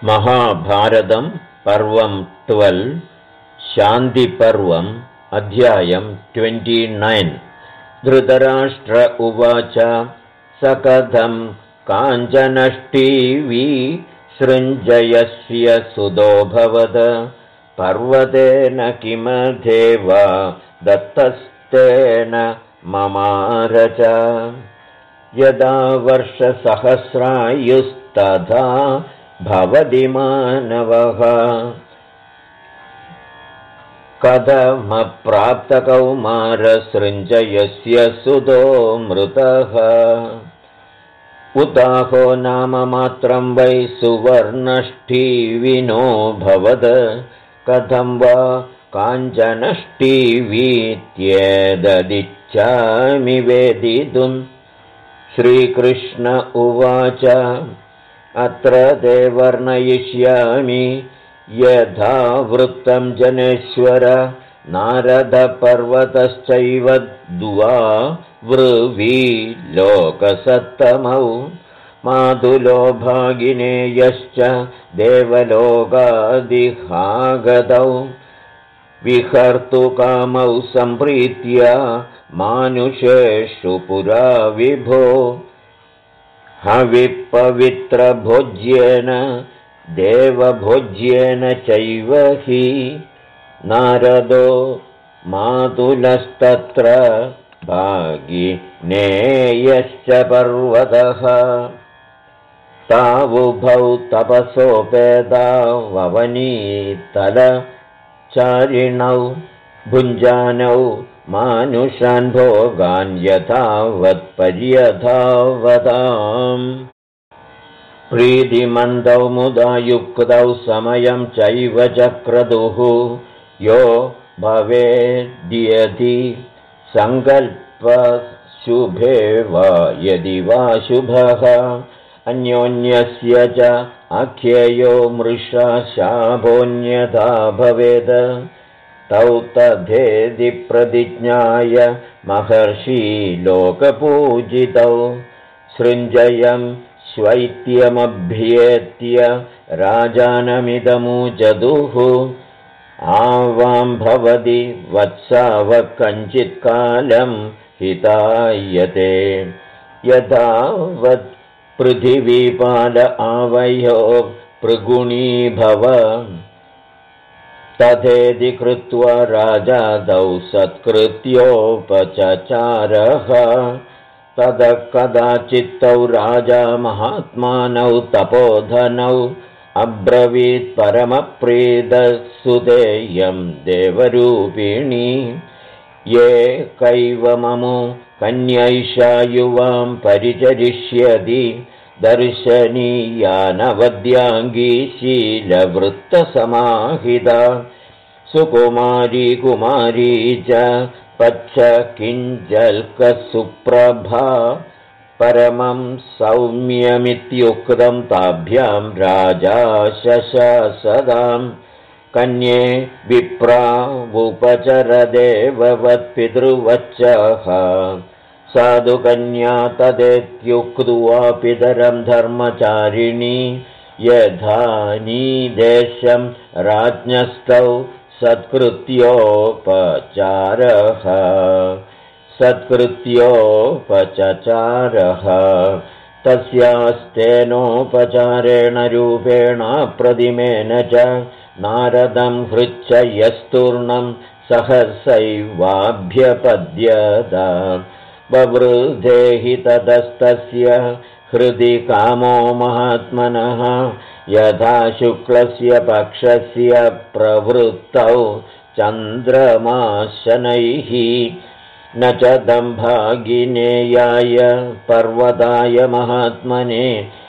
महाभारतं पर्वं 12 शान्तिपर्वम् अध्यायं 29 धृतराष्ट्र उवाच स कथं काञ्चनष्टीवी सृञ्जयस्य सुदोऽभवद पर्वतेन किमथेवा दत्तस्तेन ममारच यदा वर्षसहस्रायुस्तथा भवति मानवः कथमप्राप्तकौमारसृञ्जयस्य सुतो मृतः उदाहो नाम मात्रं वै सुवर्णष्ठीविनो भवद कथं वा काञ्चनष्टीवीत्येतदिच्छामि वेदितुं श्रीकृष्ण उवाच अत्र ते वर्णयिष्यामि यथा वृत्तं जनेश्वर नारदपर्वतश्चैव द्वावृवी लोकसत्तमौ मातुलो भागिनेयश्च देवलोकादिहागतौ विहर्तुकामौ सम्प्रीत्य मानुषेषु पुरा विभो हविपवित्रभोज्येन देवभोज्येन चैव हि नारदो मातुलस्तत्र भागिनेयश्च पर्वतः तावुभौ तपसोपेता ववनीतलचारिणौ भुञ्जानौ मानुषान् भोगान् यथावत्पर्यथावताम् प्रीतिमन्दौ मुदा युक्तौ समयं चैव चक्रतुः यो भवेद्यदि सङ्कल्पशुभे वा यदि वा शुभः अन्योन्यस्य च आख्येयो मृषा शाभोऽन्यथा भवेद तौ तथेति प्रतिज्ञाय महर्षि लोकपूजितौ सृञ्जयं स्वैत्यमभ्येत्य राजानमिदमुचदुः आवां भवति वत्साव कञ्चित्कालं हितायते यथावत् पृथिवीपाल आवयो पृगुणीभव तथेति कृत्वा राजादौ सत्कृत्योपचचारः ततः कदाचित्तौ राजा महात्मानौ तपोधनौ अब्रवीत् परमप्रीतसुतेयं देवरूपिणी ये कैवममु कन्यैषा युवां परिचरिष्यति दर्शनीया नवद्याङ्गी शीलवृत्तसमाहिता सुकुमारी कुमारी च पच्च किञ्जल्कसुप्रभा परमं सौम्यमित्युक्तं ताभ्यां राजा शशासदां कन्ये विप्रावुपचरदेववत्पितृवच्चः साधु कन्या तदेत्युक्त्वा पितरं धर्मचारिणी यथानीदेशं राज्ञस्तौ सत्कृत्योपचचारः तस्यास्तेनोपचारेण रूपेण प्रतिमेन च नारदं हृच्छयस्तूर्णं सहसैवाभ्यपद्यत ववृधे हि ततस्तस्य हृदि कामो महात्मनः यथा शुक्लस्य पक्षस्य प्रवृत्तौ चन्द्रमाशनैः न च दम्भागिनेयाय पर्वताय महात्मने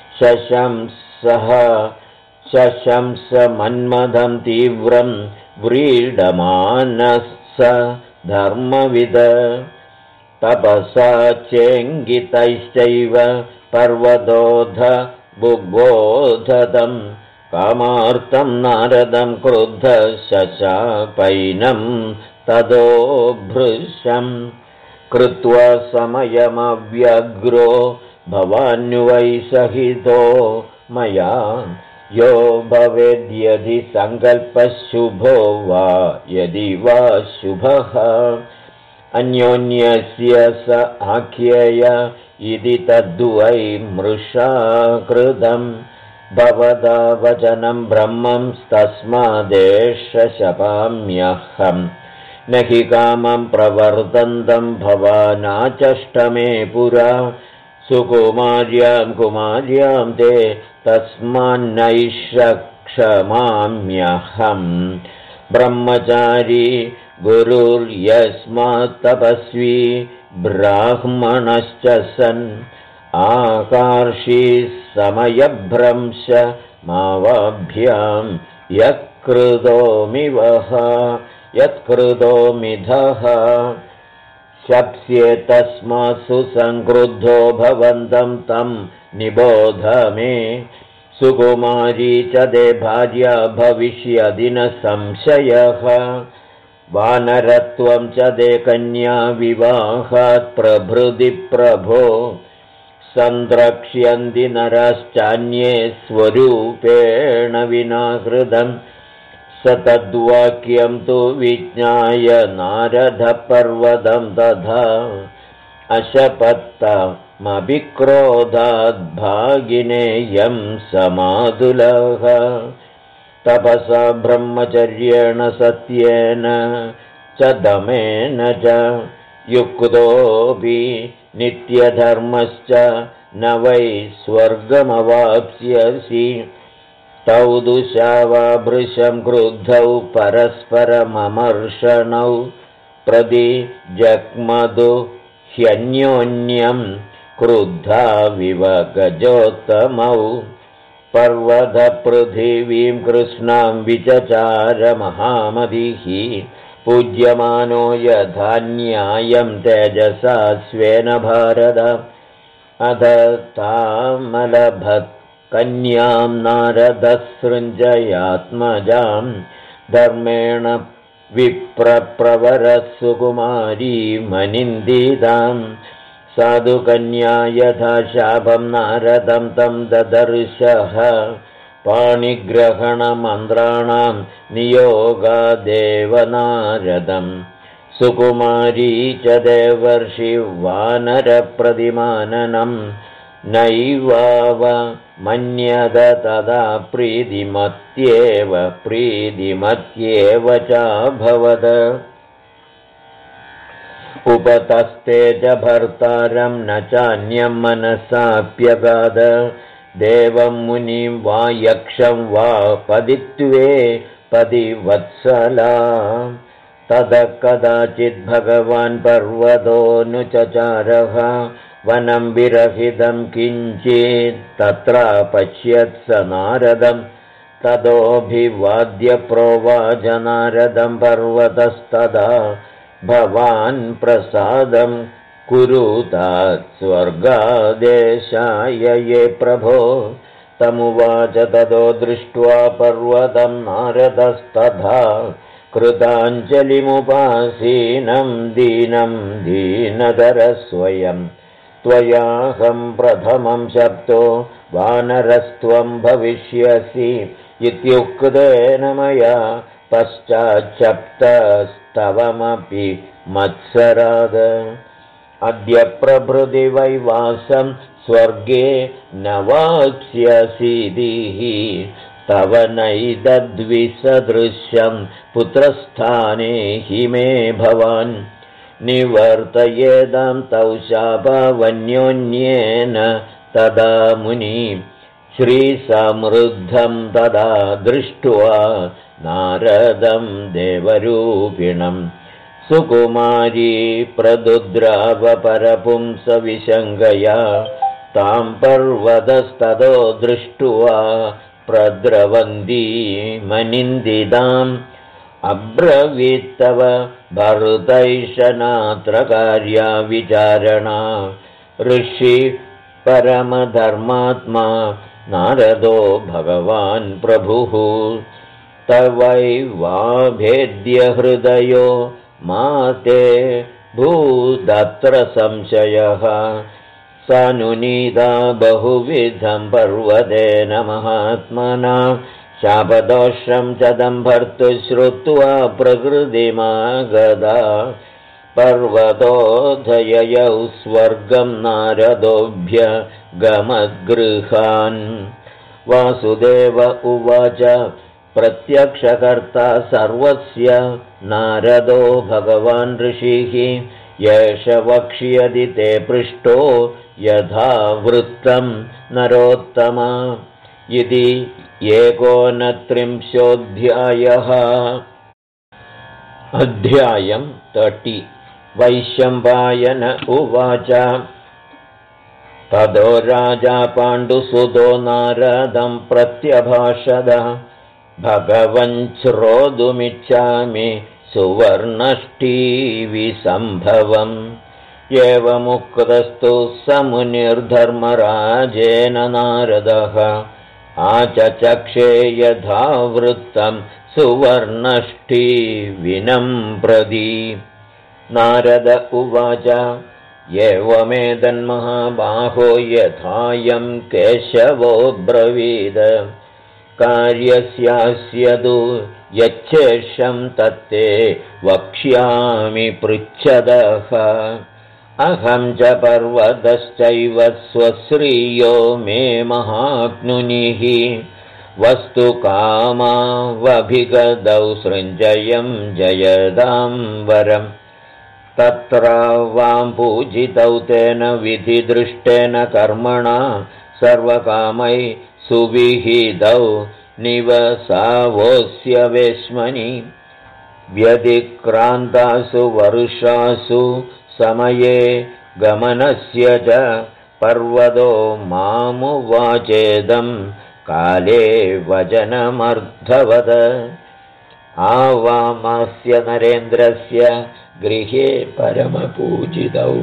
शशंस मन्मथं तीव्रं व्रीडमानः स धर्मविद तपसा चेङ्गितैश्चैव पर्वतोऽध बुबोधतं कामार्तं नारदं क्रुद्धः शशापैनं ततो भृशं कृत्वा समयमव्यग्रो भवान्वै सहितो मया यो भवेद्यदि सङ्कल्पः शुभो वा यदि वा शुभः अन्योन्यस्य स आख्येय इति तद्वै मृषा कृतं भवदा वचनं ब्रह्मं तस्मादेष शपाम्यहम् न हि कामं प्रवर्तन्तं भवानाचष्टमे पुरा सुकुमार्यां कुमार्यां ते तस्मान्नैष क्षमाम्यहम् ब्रह्मचारी गुरुर्यस्मात्तपस्वी ब्राह्मणश्च सन् आकर्षी समयभ्रंश मावाभ्यां यत्कृतोमिधः शप्स्ये तस्मात् सुसंक्रुद्धो भवन्तं तं निबोध मे सुकुमारी च ते भार्या भविष्यदि न संशयः वानरत्वं च ते कन्या विवाहात् प्रभृति प्रभो सन्द्रक्ष्यन्ति नरश्चान्ये स्वरूपेण विनाकृतं स तद्वाक्यं तु विज्ञाय नारदपर्वतं तथा अशपत्तमभिक्रोधाद्भागिनेयं समादुलः तपसा ब्रह्मचर्येण सत्येन च दमेन च युक्तोऽपि नित्यधर्मश्च न वै स्वर्गमवाप्स्यसि तौ दुशावाभृशं क्रुद्धौ परस्परममर्षणौ प्रति जग्मदु ह्यन्योन्यं क्रुद्धा विवगजोत्तमौ पर्वतपृथिवीं कृष्णां विचचार महामतिः पूज्यमानो यथा न्यायं तेजसा स्वेन भारत अध तामलभत् कन्यां नारदसृञ्जयात्मजां धर्मेण विप्रप्रवरः सुकुमारी मनिन्दितां साधुकन्या यथा शापं नारदं तं ददर्शः पाणिग्रहणमन्त्राणां नियोगादेव नारदं सुकुमारी च देवर्षि वानरप्रतिमाननं नैवावमन्यत तदा प्रीतिमत्येव चाभवत् उपतस्ते च भर्तारं न चान्यं मनसाप्यगाद देवं मुनिं वा यक्षं वा पदित्वे पदिवत्सला ततः कदाचित् भगवान् पर्वतोऽनुचचारः वनं विरहितं किञ्चित् तत्रापश्यत् स नारदं ततोऽभिवाद्य प्रोवाच नारदं पर्वतस्तदा भवान् प्रसादं कुरुतात् स्वर्गादेशाय ये प्रभो तमुवाच ततो दृष्ट्वा पर्वतं नारदस्तथा कृताञ्जलिमुपासीनं दीनं दीनतरस्वयं त्वयाहं प्रथमं शप्तो वानरस्त्वं भविष्यसि इत्युक्तेन मया पश्चाच्छप्तस्तवमपि मत्सराद अद्य प्रभृति वैवासं स्वर्गे न वाप्स्यसीदिः तव नैतद्विसदृश्यं पुत्रस्थाने हि मे भवान् निवर्तयेदां तौ शापावन्योन्येन तदा मुनि श्रीसमृद्धं तदा दृष्ट्वा नारदं देवरूपिणं सुकुमारी प्रदुद्रावपरपुंसविशङ्कया तां पर्वतस्ततो दृष्ट्वा प्रद्रवन्ती मनिन्दिताम् अब्रवीत्तव भरतैषनात्र कार्या विचारणा ऋषि परमधर्मात्मा नारदो भगवान् प्रभुः तवैवाभेद्य हृदयो माते भूदत्र संशयः सानुनीता बहुविधं पर्वतेन महात्मना शापदोषं च दम्भर्तु श्रुत्वा प्रकृतिमागदा पर्वतोऽधययौ स्वर्गं नारदोभ्य गमद्गृहान् वासुदेव उवाच प्रत्यक्षकर्ता सर्वस्य नारदो भगवान् ऋषिः येष वक्ष्यति ते पृष्टो यथा वृत्तं नरोत्तमा इति 39 अध्यायं 30 वैशम्पायन उवाच ततो राजा पाण्डुसुतो नारदं प्रत्यभाषद भगवन् श्रोतुमिच्छामि सुवर्णष्टीविसम्भवम् एवमुक्तस्तु स मुनिर्धर्मराजेन नारदः आचचक्षे यथा वृत्तं सुवर्णष्टीविनं प्रति नारद उवाच एवमेतन्महाबाहो यथायं केशवो ब्रवीद कार्यस्यास्यदु यच्छेषं तत्ते वक्ष्यामि पृच्छदः अहं च पर्वतश्चैव स्वश्रियो मे महात्मुनिः वस्तु कामावभिगतौ सृञ्जयं जयदां वरम् तत्र वां पूजितौ तेन विधिदृष्टेन कर्मणा सर्वकामै सुविहितौ निवसावोऽस्य वेश्मनि व्यतिक्रान्तासु वर्षासु समये गमनस्य च पर्वतो मामुवाचेदं काले वचनमर्थवद आवामस्य नरेन्द्रस्य गृहे परमपूजितौ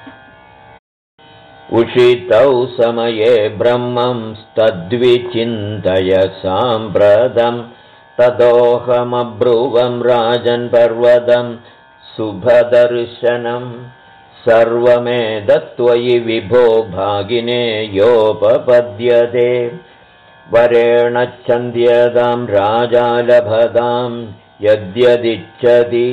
उषितौ समये ब्रह्मं तद्विचिन्तय साम्प्रतं ततोऽहमब्रुवं राजन् पर्वतं शुभदर्शनं सर्वमेतत्त्वयि विभो भागिने योपपद्यते वरेण छन्द्यतां राजा लभतां यद्यदिच्छति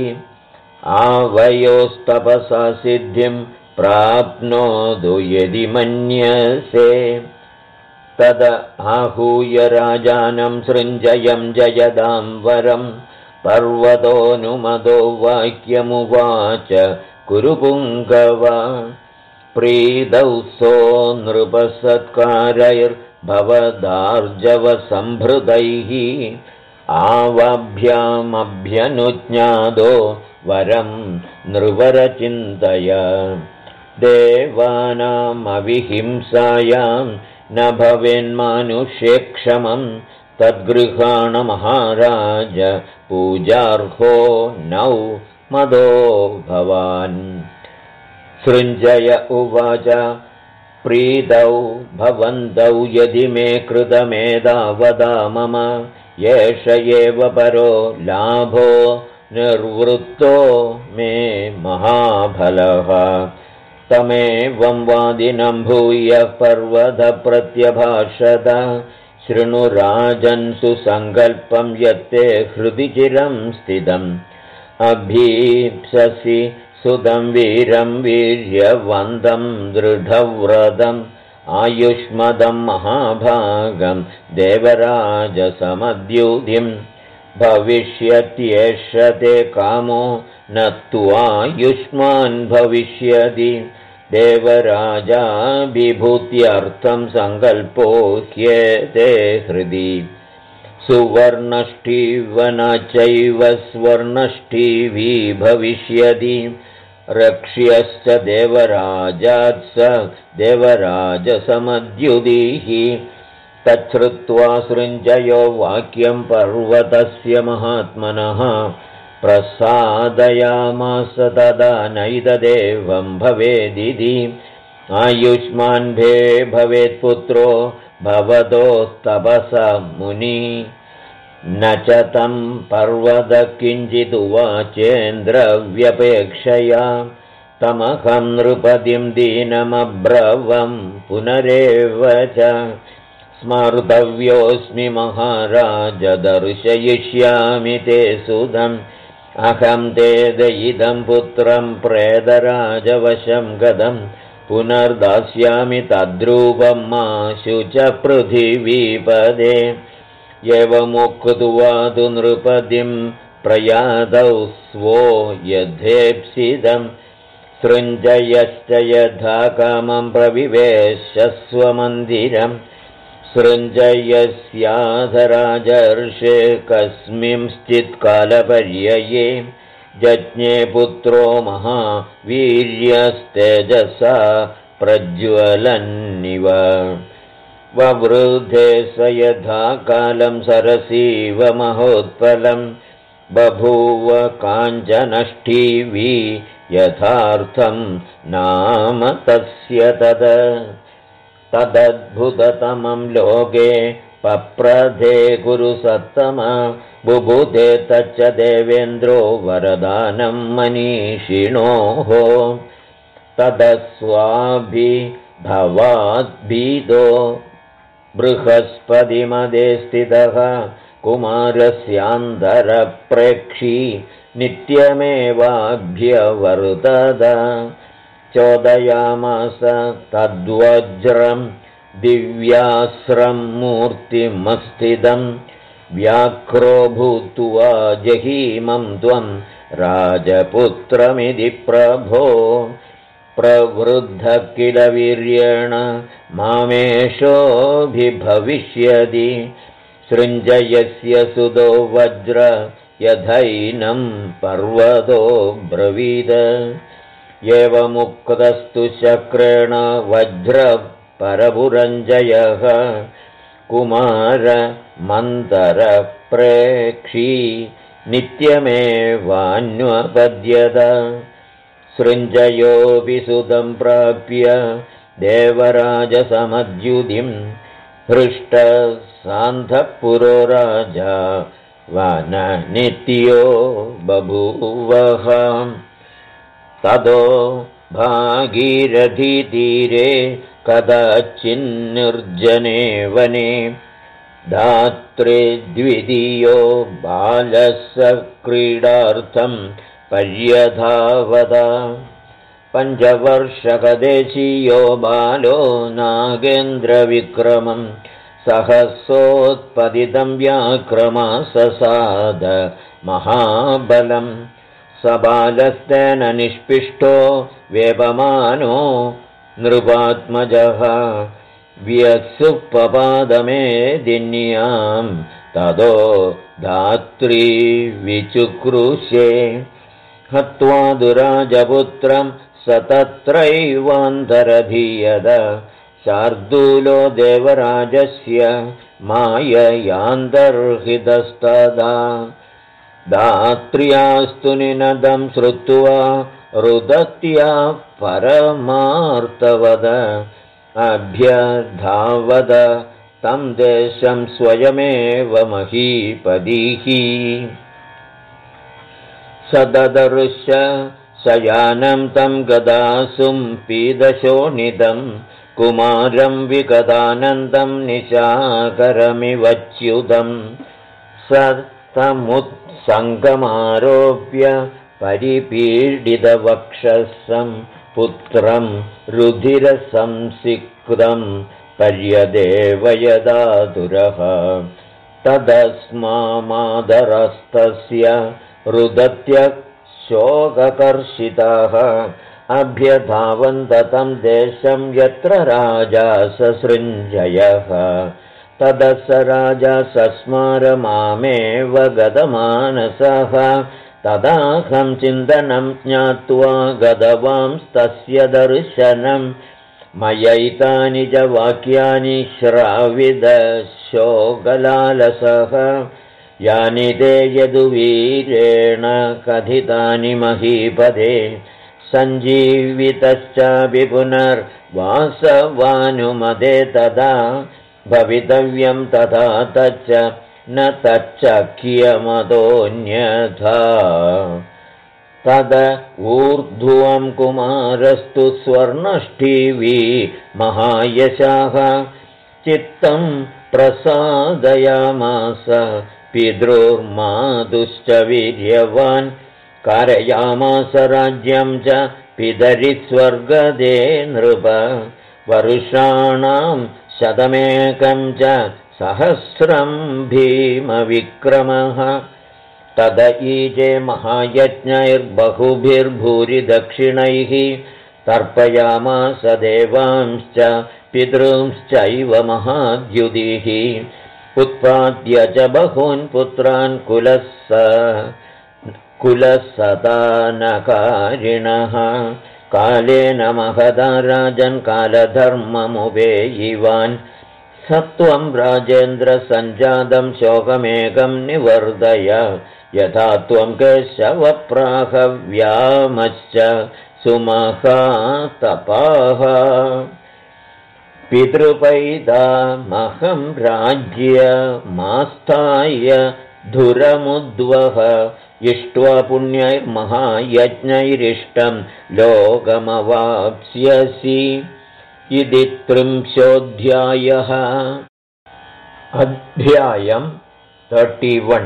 आवयोस्तपसा सिद्धिं प्राप्नोतु यदि मन्यसे तद आहूय राजानं सृञ्जयं जयदां वरं पर्वतोऽनुमतो वाक्यमुवाच कुरु पुङ्गव प्रीतौ सो नृपसत्कारैर्भवदार्जवसम्भृतैः आवाभ्यामभ्यनुज्ञातो वरं नृवरचिन्तय देवानामविहिंसायां न भवेन्मानुष्ये क्षमं तद्गृहाण महाराज पूजार्हो नौ मदो भवान् सृञ्जय उवाच प्रीतौ भवन्तौ यदि मे कृतमेतावदा मम एष एव परो लाभो निर्वृत्तो मे महाफलः तमेवं वादिनं भूय पर्वतप्रत्यभाषत शृणु राजन् सुसङ्कल्पं यत्ते हृदि चिरं स्थितम् अभीप्ससि सुदं वीरं वीर्यवन्तं दृढव्रतम् आयुष्मदं महाभागं देवराजसमद्युतिं भविष्यत्येष ते कामो न त्वायुष्मान् भविष्यति देवराजाभिभूत्यर्थं सङ्कल्पो ह्येते हृदि सुवर्णष्टीवन् चैव स्वर्णष्टीवी भविष्यति रक्ष्यश्च देवराजात् स देवराजसमद्युतिः तच्छ्रुत्वा सृञ्जयो वाक्यं पर्वतस्य महात्मनः प्रसादयामास तदा नैतदेवं भवेदिति आयुष्मान् भवेत्पुत्रो भवतोस्तपसा मुनि न च तं पर्वत किञ्चिदुवाचेन्द्रव्यपेक्षया तमहं नृपतिं दीनमब्रवं पुनरेव च स्मर्तव्योऽस्मि महाराज दर्शयिष्यामि ते सुदम् अहं ते दयिदं पुत्रं प्रेतराजवशं गदं पुनर्दास्यामि तद्रूपं माशु च पृथिवीपदे एवमुक्त्वा तु नृपतिं प्रयादौ स्वो यथेप्सितं सृञ्जयश्च यथा कामं प्रविवेश्य स्वमन्दिरम् सृञ्जयस्याधराजर्षे कस्मिंश्चित् कालपर्यये जज्ञे पुत्रो महावीर्यस्तेजसा प्रज्वलन्निव ववृद्धे स यथा कालं सरसीव महोत्पलं बभूव काञ्चनष्ठीवी यथार्थं नाम तस्य तदद्भुततमं लोके पप्रधे गुरुसत्तम बुबुधे तच्च देवेन्द्रो वरदानं मनीषिणोः तदस्वाभिभवाद्भीतो बृहस्पतिमदे स्थितः कुमारस्यान्तरप्रेक्षी नित्यमेवाभ्यवर्तत चोदयामास तद्वज्रं दिव्यास्रं मूर्तिमस्थितं व्याघ्रो भूत्वा जहीमं त्वं राजपुत्रमिति प्रभो प्रवृद्ध किल वीर्येण मामेषोऽभिभविष्यति सृञ्जयस्य सुतो वज्र यथैनं पर्वतो ब्रवीद एवमुक्तस्तु शक्रेण वज्रपरपुरञ्जयः कुमारमन्तरप्रेक्षी नित्यमेवान्वपद्यत सृञ्जयोऽपि सुतं प्राप्य देवराजसमद्युतिं हृष्टसान्धपुरो राजा वननित्यो बभूवः ततो भागीरथीतीरे कदाचिन्निर्जने वने धात्रे द्वितीयो बालस्य क्रीडार्थं पर्यधावत पञ्चवर्षकदेशीयो बालो नागेन्द्रविक्रमं सहसोत्पतितं व्याक्रमाससाद महाबलम् स बालस्तेन निष्पिष्टो वेपमानो नृपात्मजः व्यसुपपादमेदिन्यां ततो धात्री विचुक्रुशे हत्वा दुराजपुत्रं स तत्रैवान्तरधीयत शार्दूलो देवराजस्य माययान्तर्हितस्तदा धात्र्यास्तु निनदं श्रुत्वा रुदत्या परमार्तवद अभ्यधावद तं देशं स्वयमेव महीपतिः सददर्श शयानं तं गदासुं पीदशोणितं कुमारं विगतानन्दं निशाकरमिवच्युतं सङ्गमारोप्य परिपीडितवक्षसं पुत्रं रुधिरसंसिक्तं पर्यदेवयदातुरः तदस्मामादरस्तस्य रुदत्य शोककर्षिताः अभ्यधावन्ततं देशं यत्र राजा ससृञ्जयः ततः स राजा सस्मार मामेव गतमानसः तदाहं चिन्तनं ज्ञात्वा गतवांस्तस्य दर्शनं मयैतानि च वाक्यानि श्राविदशोकलालसः यानि ते यदुवीरेण कथितानि महीपदे सञ्जीवितश्चापि पुनर्वासवानुमते तदा भवितव्यं तथा तच्च न तच्चक्यमतोऽन्यथा तद ऊर्ध्वं कुमारस्तु स्वर्णष्ठीवी महायशाः चित्तं प्रसादयामास पितृर्मातुश्च वीर्यवान् कारयामास राज्यं च पितरिस्वर्गदे नृप वरुषाणां शतमेकं च सहस्रं भीमविक्रमः तदईजे महायज्ञैर्बहुभिर्भूरिदक्षिणैः तर्पयामास देवांश्च पितॄंश्चैव महाद्युतिः उत्पाद्य च बहून् पुत्रान् कुलसदानकारिणः कालेन महदा राजन् कालधर्ममुपेयिवान् सत्वं राजेन्द्र सञ्जातं शोकमेकं निवर्धय यथा त्वं केशवप्राहव्यामश्च सुमहातपाः पितृपैतामहं राज्यमास्थाय धुरमुद्वह इष्ट्वा पुण्यैर्महायज्ञैरिष्टं लोकमवाप्स्यसि इति 30 अध्यायम् 31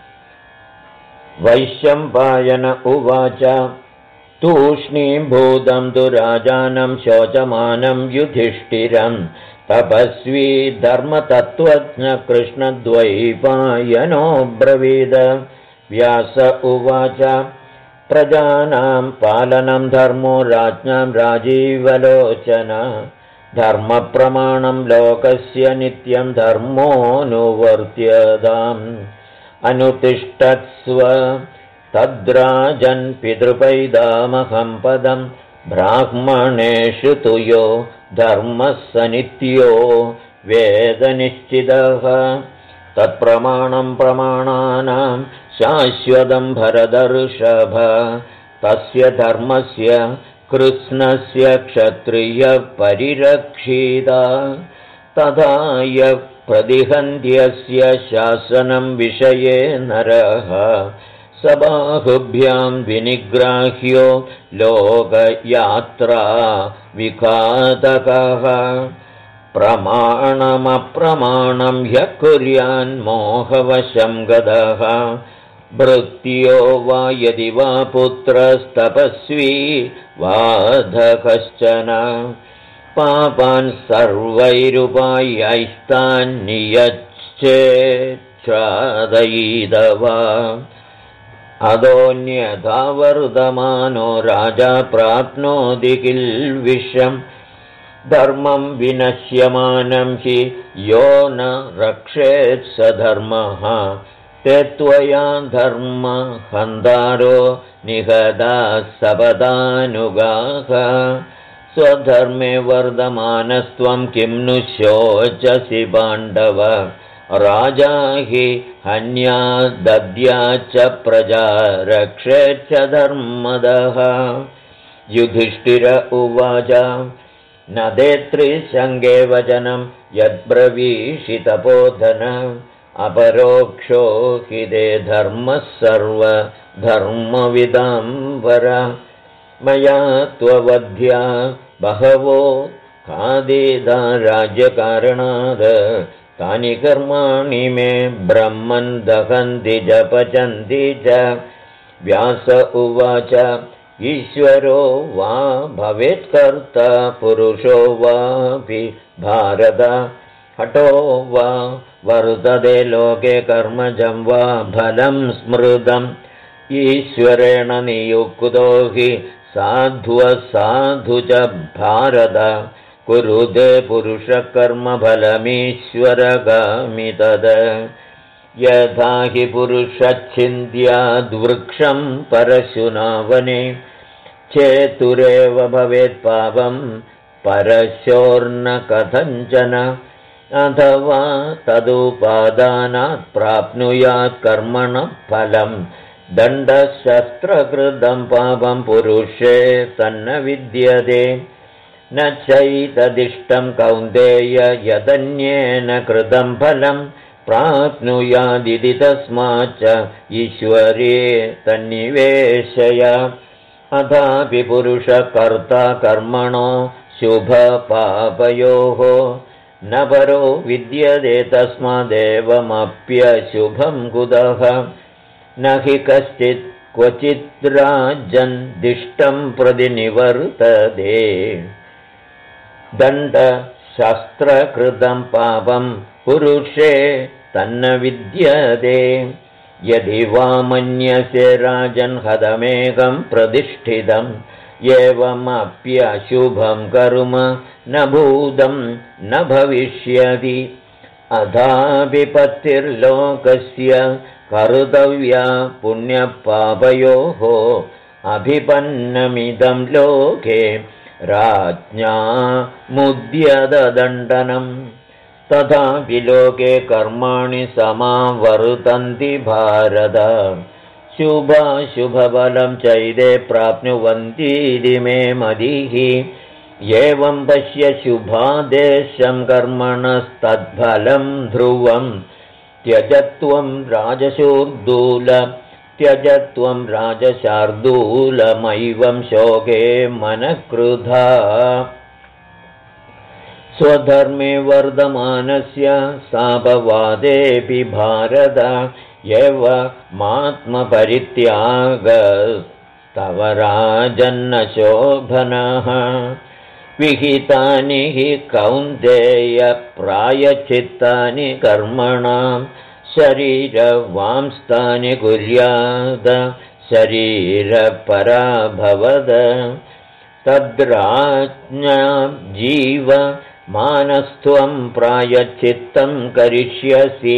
वैशम्पायन उवाच तूष्णीभूतं तु राजानं शोचमानं युधिष्ठिरं तपस्वी धर्मतत्त्वज्ञ कृष्णद्वैपायनो ब्रवीद व्यास उवाच प्रजानां पालनं धर्मो राज्ञां राजीवलोचन धर्मप्रमाणं लोकस्य नित्यं धर्मोऽनुवर्त्यताम् अनुतिष्ठत्स्व तद्राजन् पितृपैतामहं पदं ब्राह्मणेषु तु यो धर्मः स नित्यो वेदनिश्चितः तत्प्रमाणं प्रमाणानां शाश्वतं भरतर्षभ तस्य धर्मस्य कृष्णस्य क्षत्रियः परिरक्षिता तथा यः प्रतिहन्त्यस्य शासनं विषये नरः स बाहुभ्यां विनिग्राह्यो लोकयात्रा विघातकः प्रमाणमप्रमाणं ह्यः कुर्यान्मोहवशं गतः भृत्यो वा यदि वा पुत्रस्तपस्वी वाधकश्चन पापान् सर्वैरुपायैस्तान् नियच्छेच्छादयिदवा अदोऽन्यथा वर्धमानो राजा प्राप्नोति किल्विषम् धर्मं विनश्यमानं हि यो न रक्षेत् स धर्मः ते त्वया धर्महन्तारो निहताः सपदानुगाः स्वधर्मे वर्धमानस्त्वं किं नु शोचसि पाण्डव राजा हि हन्या दद्या च प्रजा रक्षेत् च धर्मदः युधिष्ठिर उवाच न देत्रिशङ्गे वचनं यद्ब्रवीषितपोधन अपरोक्षो हि ते धर्मः सर्वधर्मविदाम्बर मया त्ववध्या बहवो खादिता राज्यकारणात् तानि कर्माणि मे ब्रह्मन् दहन्ति च पचन्ति च व्यास उवाच ईश्वरो वा भवेत्कर्ता पुरुषो वापि भारत हठो वा वर्तते लोके कर्मजं वा फलं स्मृतम् ईश्वरेण नियुक्तो हि साधु च भारत कुरुते पुरुषकर्मफलमीश्वरगामि तद यथा हि पुरुषच्छिन्द्याद्वृक्षं परशुना वने चेतुरेव भवेत्पापं परशोर्न कथञ्चन अथवा तदुपादानात् प्राप्नुयात् कर्मणः फलं दण्डशस्त्रकृतं पापं पुरुषे तन्न विद्यते न चैतदिष्टं कौन्तेय यदन्येन कृतं फलं प्राप्नुयादिति तस्माच्च ईश्वरे तन्निवेशय अथापि पुरुषकर्ता कर्मणो शुभपापयोः न परो विद्यते तस्मादेवमप्यशुभं कुतः न हि कश्चित् क्वचिद्राजन् दिष्टं प्रति निवर्तते दण्डशास्त्रकृतं पापं पुरुषे तन्न विद्यते यदि वा मन्यसे राजन् हतमेकं प्रतिष्ठितम् एवमप्यशुभं कर्म न भूतं न भविष्यति अथाभिपत्तिर्लोकस्य कर्तव्या पुण्यपापयोः अभिपन्नमिदं लोके राज्ञा मुद्यतदण्डनम् तथापि लोके कर्माणि समावर्तन्ति भारत शुभाशुभफलं चैते प्राप्नुवन्तीति मे मतिः एवं पश्य शुभादेशं कर्मणस्तद्फलं ध्रुवं त्यजत्वं राजशार्दूलमैवं शोके मनःक्रुधा स्वधर्मे वर्धमानस्य सापवादेऽपि भारत एवमात्मपरित्यागस्तव राजन्न शोभनः विहितानि हि कौन्तेय प्रायश्चित्तानि कर्मणां शरीरवांस्तानि कुर्याद शरीरपराभवद तद्राज्ञा जीव मानस्त्वं प्रायश्चित्तं करिष्यसि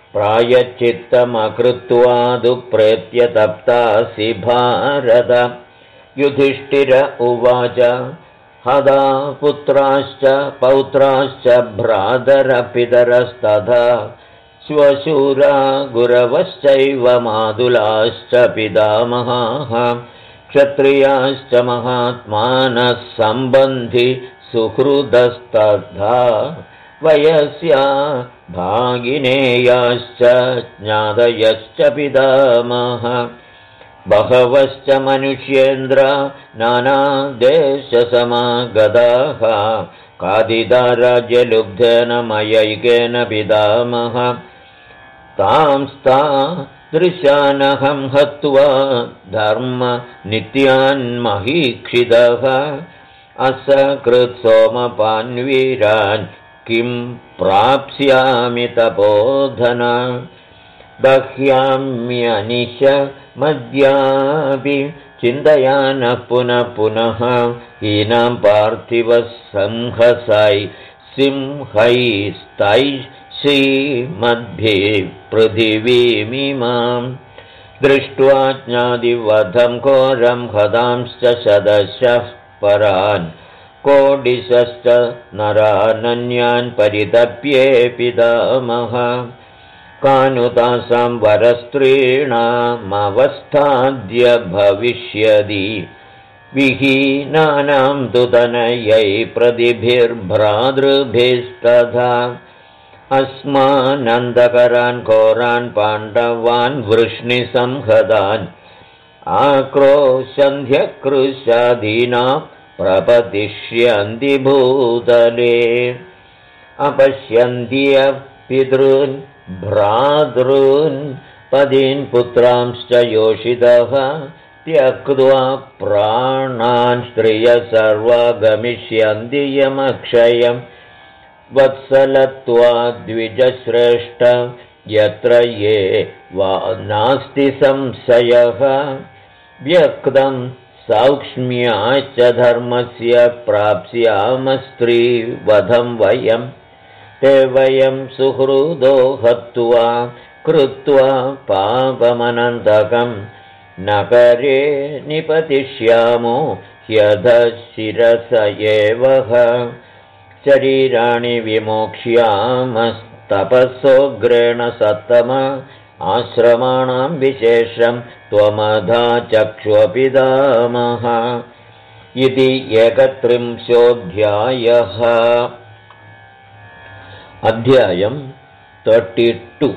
प्रायश्चित्तमकृत्वादु प्रेत्यतप्तासि भारत युधिष्ठिर उवाच हदा पुत्राश्च पौत्राश्च भ्रातरपितरस्तथा श्वशूरा गुरवश्चैव मातुलाश्च पितामहाः क्षत्रियाश्च महात्मानः सम्बन्धि सुहृदस्तथा वयस्या भागिनेयाश्च ज्ञातयश्च पितामहः बहवश्च मनुष्येन्द्र नानादेशसमागताः कादिता राज्यलुब्धेन मयैकेन पितामहः तांस्तादृशानहं हत्वा धर्मनित्यान्महीक्षितः असकृत्सोमपान्वीरान् किं प्राप्स्यामि तपोधन बह्याम्यनिश मद्यापि चिन्तयानः पुनः पुनः हीनां पार्थिवसंहसै सिंहैस्तैश्रीमद्भिः पृथिवीमिमां दृष्ट्वा ज्ञातिवधं घोरं हतांश्च शतशः परान् कोडिशश्च नरानन्यान् परितप्ये पितामहः कानुतासां वरस्त्रीणामवस्थाद्य भविष्यति विहीनानां तु तनयै प्रतिभिर्भ्रातृभिस्तथा अस्मानन्दकरान् घोरान् पाण्डवान् वृष्णिसंहतान् आक्रोशन्ध्यकृशादीना प्रपतिष्यन्ति भूतले अपश्यन्त्य पितॄन् भ्रातॄन् पदीन् पुत्रांश्च योषितः त्यक्त्वा प्राणान् स्त्रियः सर्वा गमिष्यन्ति यमक्षयम् वत्सलत्वाद्विजश्रेष्ठ यत्र ये वा नास्ति संशयः व्यक्तं सौक्ष्म्याश्च धर्मस्य प्राप्स्यामस्त्रीवधं वयं ते वयं सुहृदो हत्वा कृत्वा पापमनन्तकं नकरे निपतिष्यामो ह्यधशिरस एव शरीराणि विमोक्ष्यामस्तपसोग्रेण सत्तम आश्रमाणां विशेषं त्वमधा चक्ष्वपितामहः इति 31. अध्यायं 32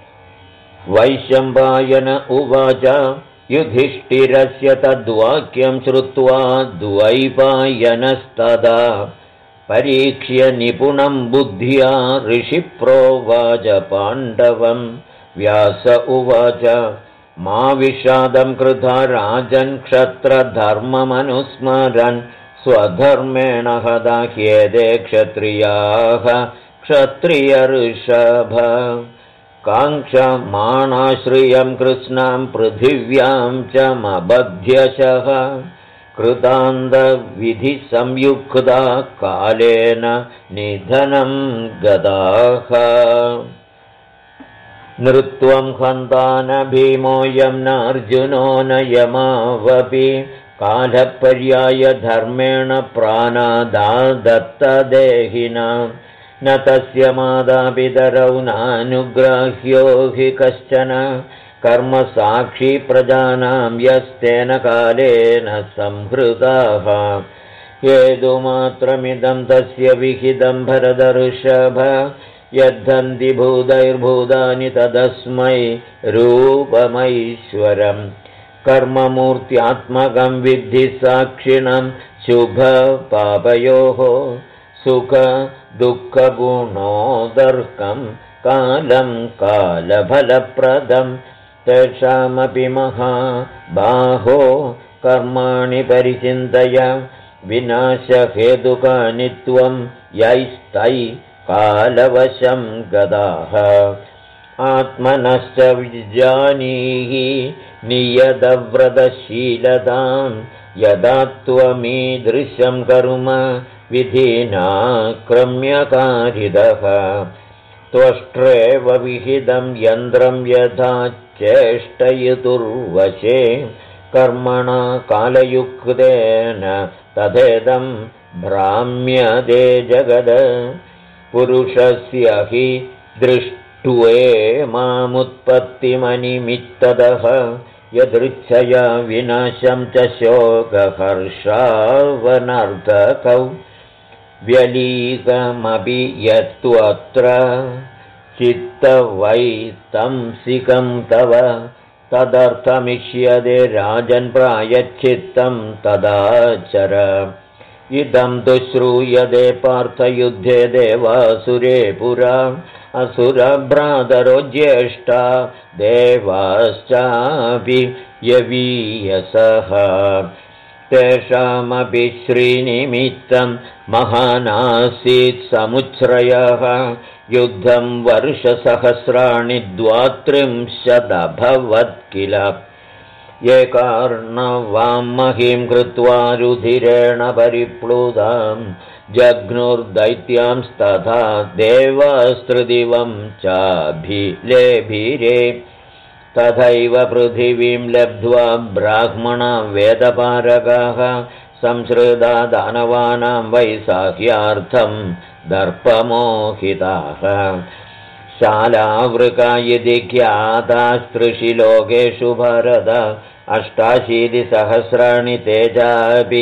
वैशम्पायन उवाच युधिष्ठिरस्य तद्वाक्यं श्रुत्वा द्वैपायनस्तदा परीक्ष्य निपुणं बुद्ध्या ऋषिप्रोवाच पाण्डवं व्यास उवाच मा विषादं कृता राजन् क्षत्रधर्ममनुस्मरन् स्वधर्मेण हता ह्येते क्षत्रियाः क्षत्रियऋषभ काङ्क्षमाणाश्रियं कृत्स्नां पृथिव्यां च मबध्यशः कृतान्तविधिसंयुक्ता कालेन निधनं गताः नृत्वं हन्तान भीमोऽयं नार्जुनो न यमावपि कालपर्याय धर्मेण प्राणादादत्तदेहिना न तस्य मातापितरौ नानुग्राह्यो हि कश्चन कर्मसाक्षी प्रजानां यस्तेन कालेन संहृताः हेतुमात्रमिदं तस्य विहितं भरतऋषभ यद्धन्ति भूतैर्भूतानि तदस्मै रूपमैश्वरम् कर्ममूर्त्यात्मकं विद्धि साक्षिणं शुभपापयोः सुखदुःखगुणोदर्कं कालं कालफलप्रदं तेषामपि महाबाहो कर्माणि परिचिन्तय विनाशहेतुकानि त्वं यैस्तै कालवशं गदाः आत्मनश्च विजानीहि नियतव्रतशीलतां यदा त्वमीदृशं कर्म विधिना क्रम्यकारितः त्वष्ट्रेव विहितं यन्त्रं यथा चेष्टयितुर्वशे कर्मणा कालयुक्तेन तथेदं भ्राम्यते जगद पुरुषस्य हि दृष्ट्वे मामुत्पत्तिमनिमित्ततः यदृच्छया विनाशं च शोकहर्षावनर्धकौ व्यलीकमपि यत्त्वत्र चित्तवैतंसिकं तव तदर्थमिष्यते राजन् प्रायश्चित्तं तदाचर इदं तु श्रूयते पार्थयुद्धे देवासुरे पुरा असुरभ्रातरो ज्येष्ठा देवाश्चापि यवीयसः तेषामपि श्रीनिमित्तं महानासीत् समुच्छ्रयः युद्धं वर्षसहस्राणि द्वात्रिंशदभवत् किल एकार्णवां महीं कृत्वा रुधिरेण परिप्लुतां जघ्नुर्दैत्यांस्तथा देवास्त्रिदिवं चाभिलेभिरे तथैव पृथिवीं लब्ध्वा ब्राह्मणा वेदपारगाः संसृता दानवानां वैसाह्यार्थं दर्पमोहिताः शालावृका इति ख्यातास्त्रिषु लोकेषु भरत 88,000 तेजापि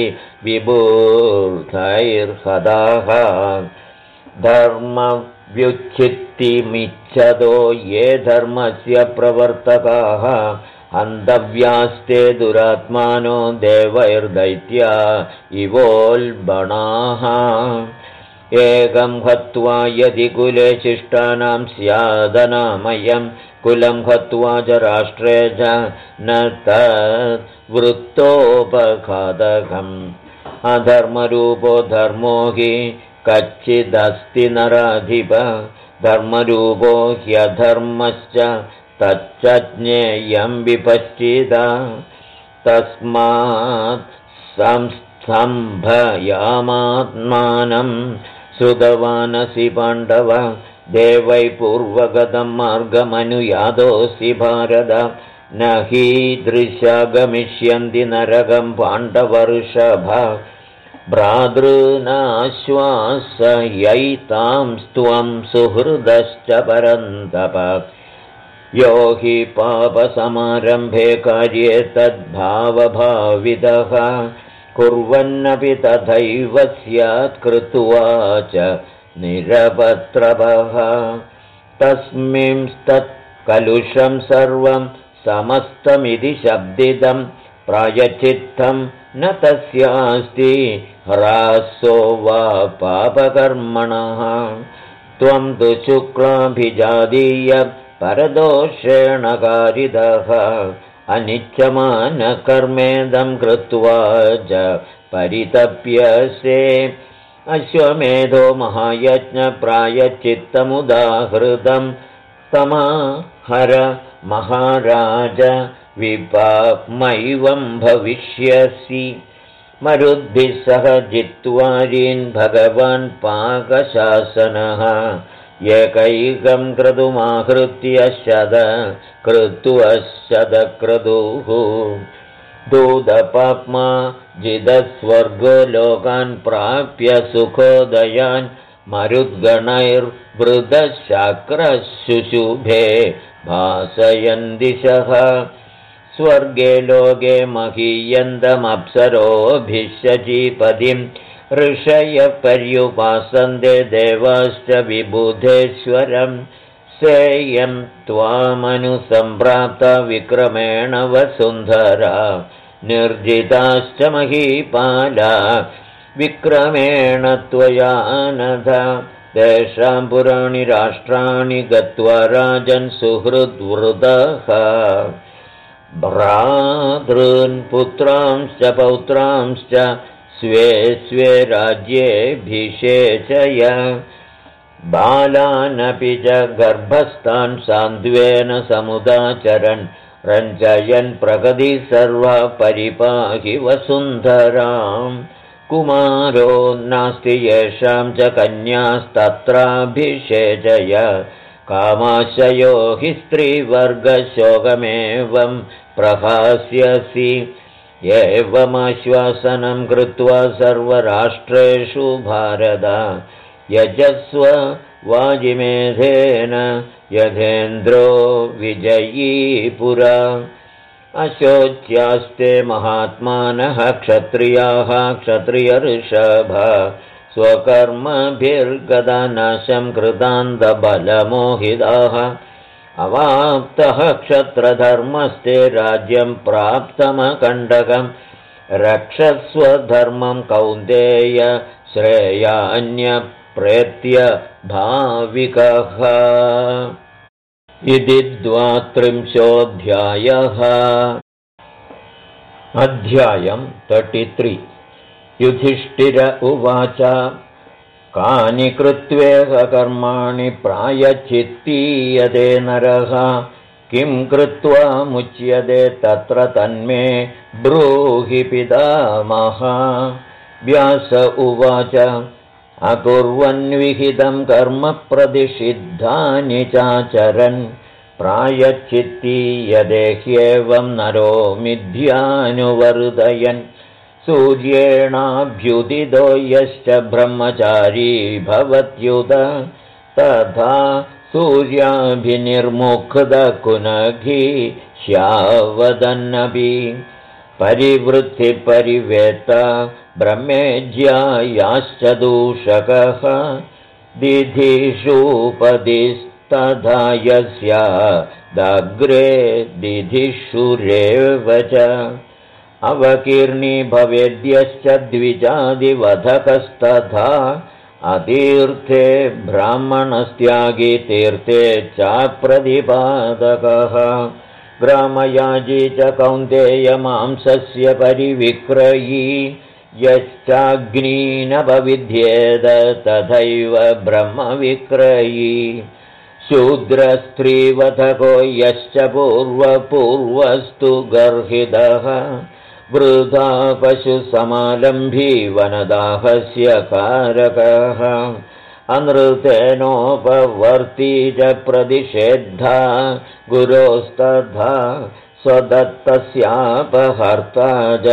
विबुधैर्हताः धर्मव्युच्छित्तिमिच्छतो ये धर्मस्य प्रवर्तकाः हन्तव्यास्ते दुरात्मानो देवैर्दैत्या इवोल्बणाः एकं हत्वा यदि कुले शिष्टानां स्यादनामयं कुलं हत्वा च राष्ट्रे च न तद्वृत्तोपघातकम् अधर्मरूपो धर्मो हि कच्चिदस्ति नराधिप धर्मरूपो ह्यधर्मश्च तच्च ज्ञेयं विपश्चिता तस्मात् संस्तम्भयामात्मानं श्रुतवानसि पाण्डव देवै पूर्वगतं मार्गमनुयातोऽसि भारत न हीदृशा गमिष्यन्ति नरकं पाण्डवर्षभ भ्रातॄनाश्वासयैतां त्वं सुहृदश्च परन्तप यो हि पापसमारम्भे कार्ये तद्भावभावितः कुर्वन्नपि तथैव स्यात् कृत्वा च निरपत्रपः तस्मिंस्तत् कलुषं सर्वं समस्तमिति शब्दितं प्रायश्चित्तं न तस्यास्ति ह्रासो वा पापकर्मणः त्वं तु शुक्लाभिजातीय परदोषेण कारितः अनिच्छमानकर्मेदं कृत्वा च परितप्यसे अश्वमेधो महायज्ञप्रायश्चित्तमुदाहृतं तमाहर महाराज विपाप्मैवं भविष्यसि मरुद्भिः सह जित्वारीन् भगवान् पाकशासनः एकैकं क्रतुमाहृत्य शतक्रतुः दूतपाप्मा जिदस्वर्गो लोकान् प्राप्य सुखोदयान् मरुद्गणैर्वृतशाक्रशुशुभे भासयन् दिशः स्वर्गे लोके महीयन्तमप्सरोभिषजीपदिं ऋषयः पर्युपासन्ते देवाश्च विबुधेश्वरं सेयं त्वामनुसम्प्राप्त विक्रमेण वसुन्धरा निर्जिताश्च महीपाला विक्रमेण त्वया नध तेषां पुराणि राष्ट्राणि गत्वा राजन् सुहृद्वृतः भ्रातॄन् पुत्रांश्च पौत्रांश्च स्वे स्वे राज्येऽभिषेचय बालानपि च गर्भस्थान् सान्त्वेन समुदाचरन् रञ्जयन् प्रगति सर्वा परिपाहि वसुन्धरां कुमारो नास्ति येषां च कन्यास्तत्राभिषेचय कामाशयो हि स्त्रीवर्गशोकमेवं प्रहास्यसि एवमाश्वासनं कृत्वा सर्वराष्ट्रेषु भारत यजस्व वाजिमेधेन यथेन्द्रो विजयी पुरा अशोच्यास्ते महात्मानः क्षत्रियाः क्षत्रियऋषभ स्वकर्मभिर्गदानाशं कृतान्तबलमोहिताः अवाप्तः क्षत्रधर्मस्ते राज्यं प्राप्तमकण्टकं रक्षस्वधर्मं कौन्तेय श्रेयान्यप्रेत्य भाविकः इति 32 अध्यायं 33 युधिष्ठिर उवाच कानि कृत्वेह कर्माणि प्रायश्चित्तीयते नरः किं कृत्वा मुच्यते तत्र तन्मे ब्रूहि पितामह व्यास उवाच अकुर्वन्विहितं कर्म प्रतिषिद्धानि चाचरन् प्रायश्चित्तीयते ह्येवं नरो मिथ्यानुवर्तयन् सूर्येणाभ्युदितो यश्च ब्रह्मचारी भवत्युत तथा सूर्याभिनिर्मुक्तकुनखी श्यावदन्नपि परिवृत्तिपरिवेत्ता ब्रह्मेज्यायाश्च दूषकः दिधिषूपदिस्तथा यस्य दग्रे दिधिषुरेव च अवकीर्णी भवेद्यश्च द्विजादिवधकस्तथा अतीर्थे ब्राह्मणस्त्यागी तीर्थे चाप्रतिपादकः ग्रामयाजी च कौन्तेयमांसस्य परिविक्रयी यश्चाग्नी न भविध्येद तथैव ब्रह्मविक्रयी शूद्रस्त्रीवधको यश्च पूर्वपूर्वस्तु गर्हितः वृथा पशुसमालम्भी वनदाहस्य कारकः अनृतेनोपवर्ती च प्रतिषेद्धा गुरोस्तथा स्वदत्तस्यापहर्ता च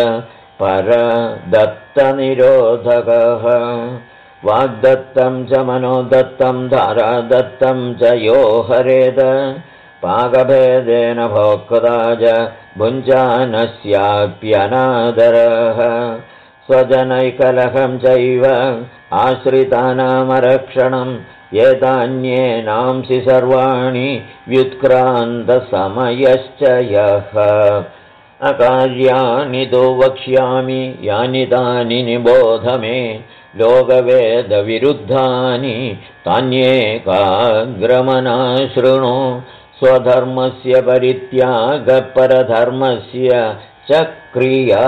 परदत्तनिरोधकः वाग्दत्तं च मनोदत्तं धारादत्तं च यो हरेद पाकभेदेन भोक्ता च भुञ्जानस्याप्यनादरः स्वजनैकलहं चैव आश्रितानामरक्षणम् एतान्येनांसि सर्वाणि व्युत्क्रान्तसमयश्च यः अकार्याणि तु वक्ष्यामि यानि तानि निबोध मे लोकवेदविरुद्धानि तान्येकाग्रमना शृणु स्वधर्मस्य परित्यागपरधर्मस्य च क्रिया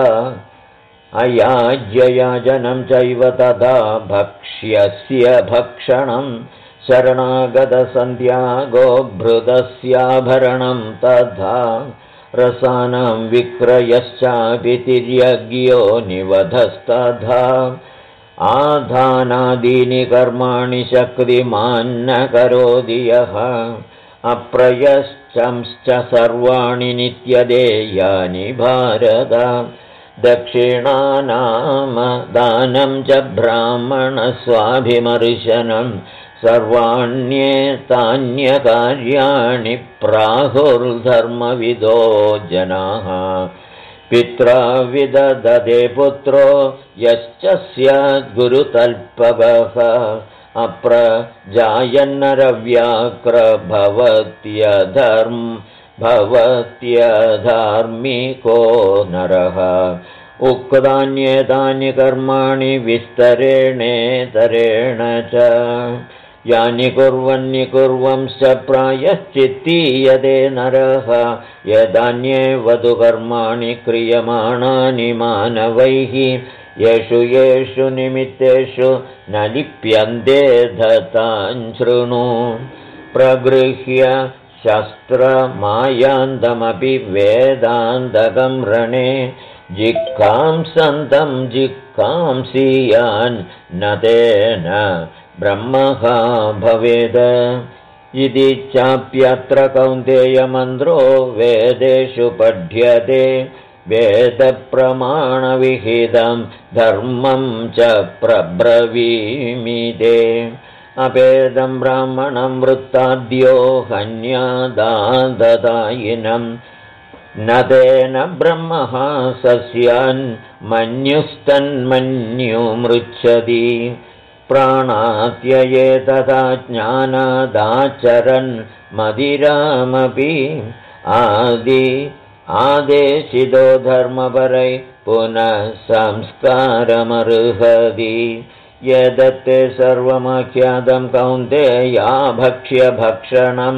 अयाज्ययाजनं चैव तथा भक्ष्यस्य भक्षणं शरणागतसन्त्यागो भृतस्याभरणं तथा रसानां विक्रयश्चापि तिर्यज्ञो निवधस्तथा आधानादीनि कर्माणि शक्तिमान्न करोति यः अप्रयश्चंश्च सर्वाणि नित्यदेयानि भारत दक्षिणानाम दानं च ब्राह्मणस्वाभिमर्शनं सर्वाण्येतान्यकार्याणि प्राहुर्धर्मविदो जनाः पित्रा विदधते पुत्रो यश्च स्याद्गुरुतल्पवः अप्रजायन्नरव्याक्र भवत्यधार्मिको नरः उक्तान्येतानि कर्माणि विस्तरेणेतरेण च यानि कुर्वन्निकुर्वंश्च प्रायश्चित्तीयते नरः यदान्येव तु कर्माणि क्रियमाणानि मानवैः येषु निमित्तेषु न लिप्यन्ते दत्तान् शृणु प्रगृह्य शस्त्रमायान्तमपि वेदान्तकं रणे जिक्कांसन्तं जिक्कांसीयान् न तेन ब्रह्मः भवेद इति चाप्यत्र कौन्तेयमन्त्रो वेदेषु पठ्यते वेदप्रमाणविहितं धर्मं च प्रब्रवीमि ते अपेदं ब्राह्मणं वृत्ताद्यो हन्यादाददायिनं न तेन ब्रह्मः सस्यान्मन्युस्तन्मन्युमृच्छति प्राणात्यये तथा ज्ञानादाचरन् मदिरामपि आदेशितो धर्मपरै पुनः संस्कारमर्हति यदत्ते सर्वमाख्यातं कौन्तेया भक्ष्यभक्षणं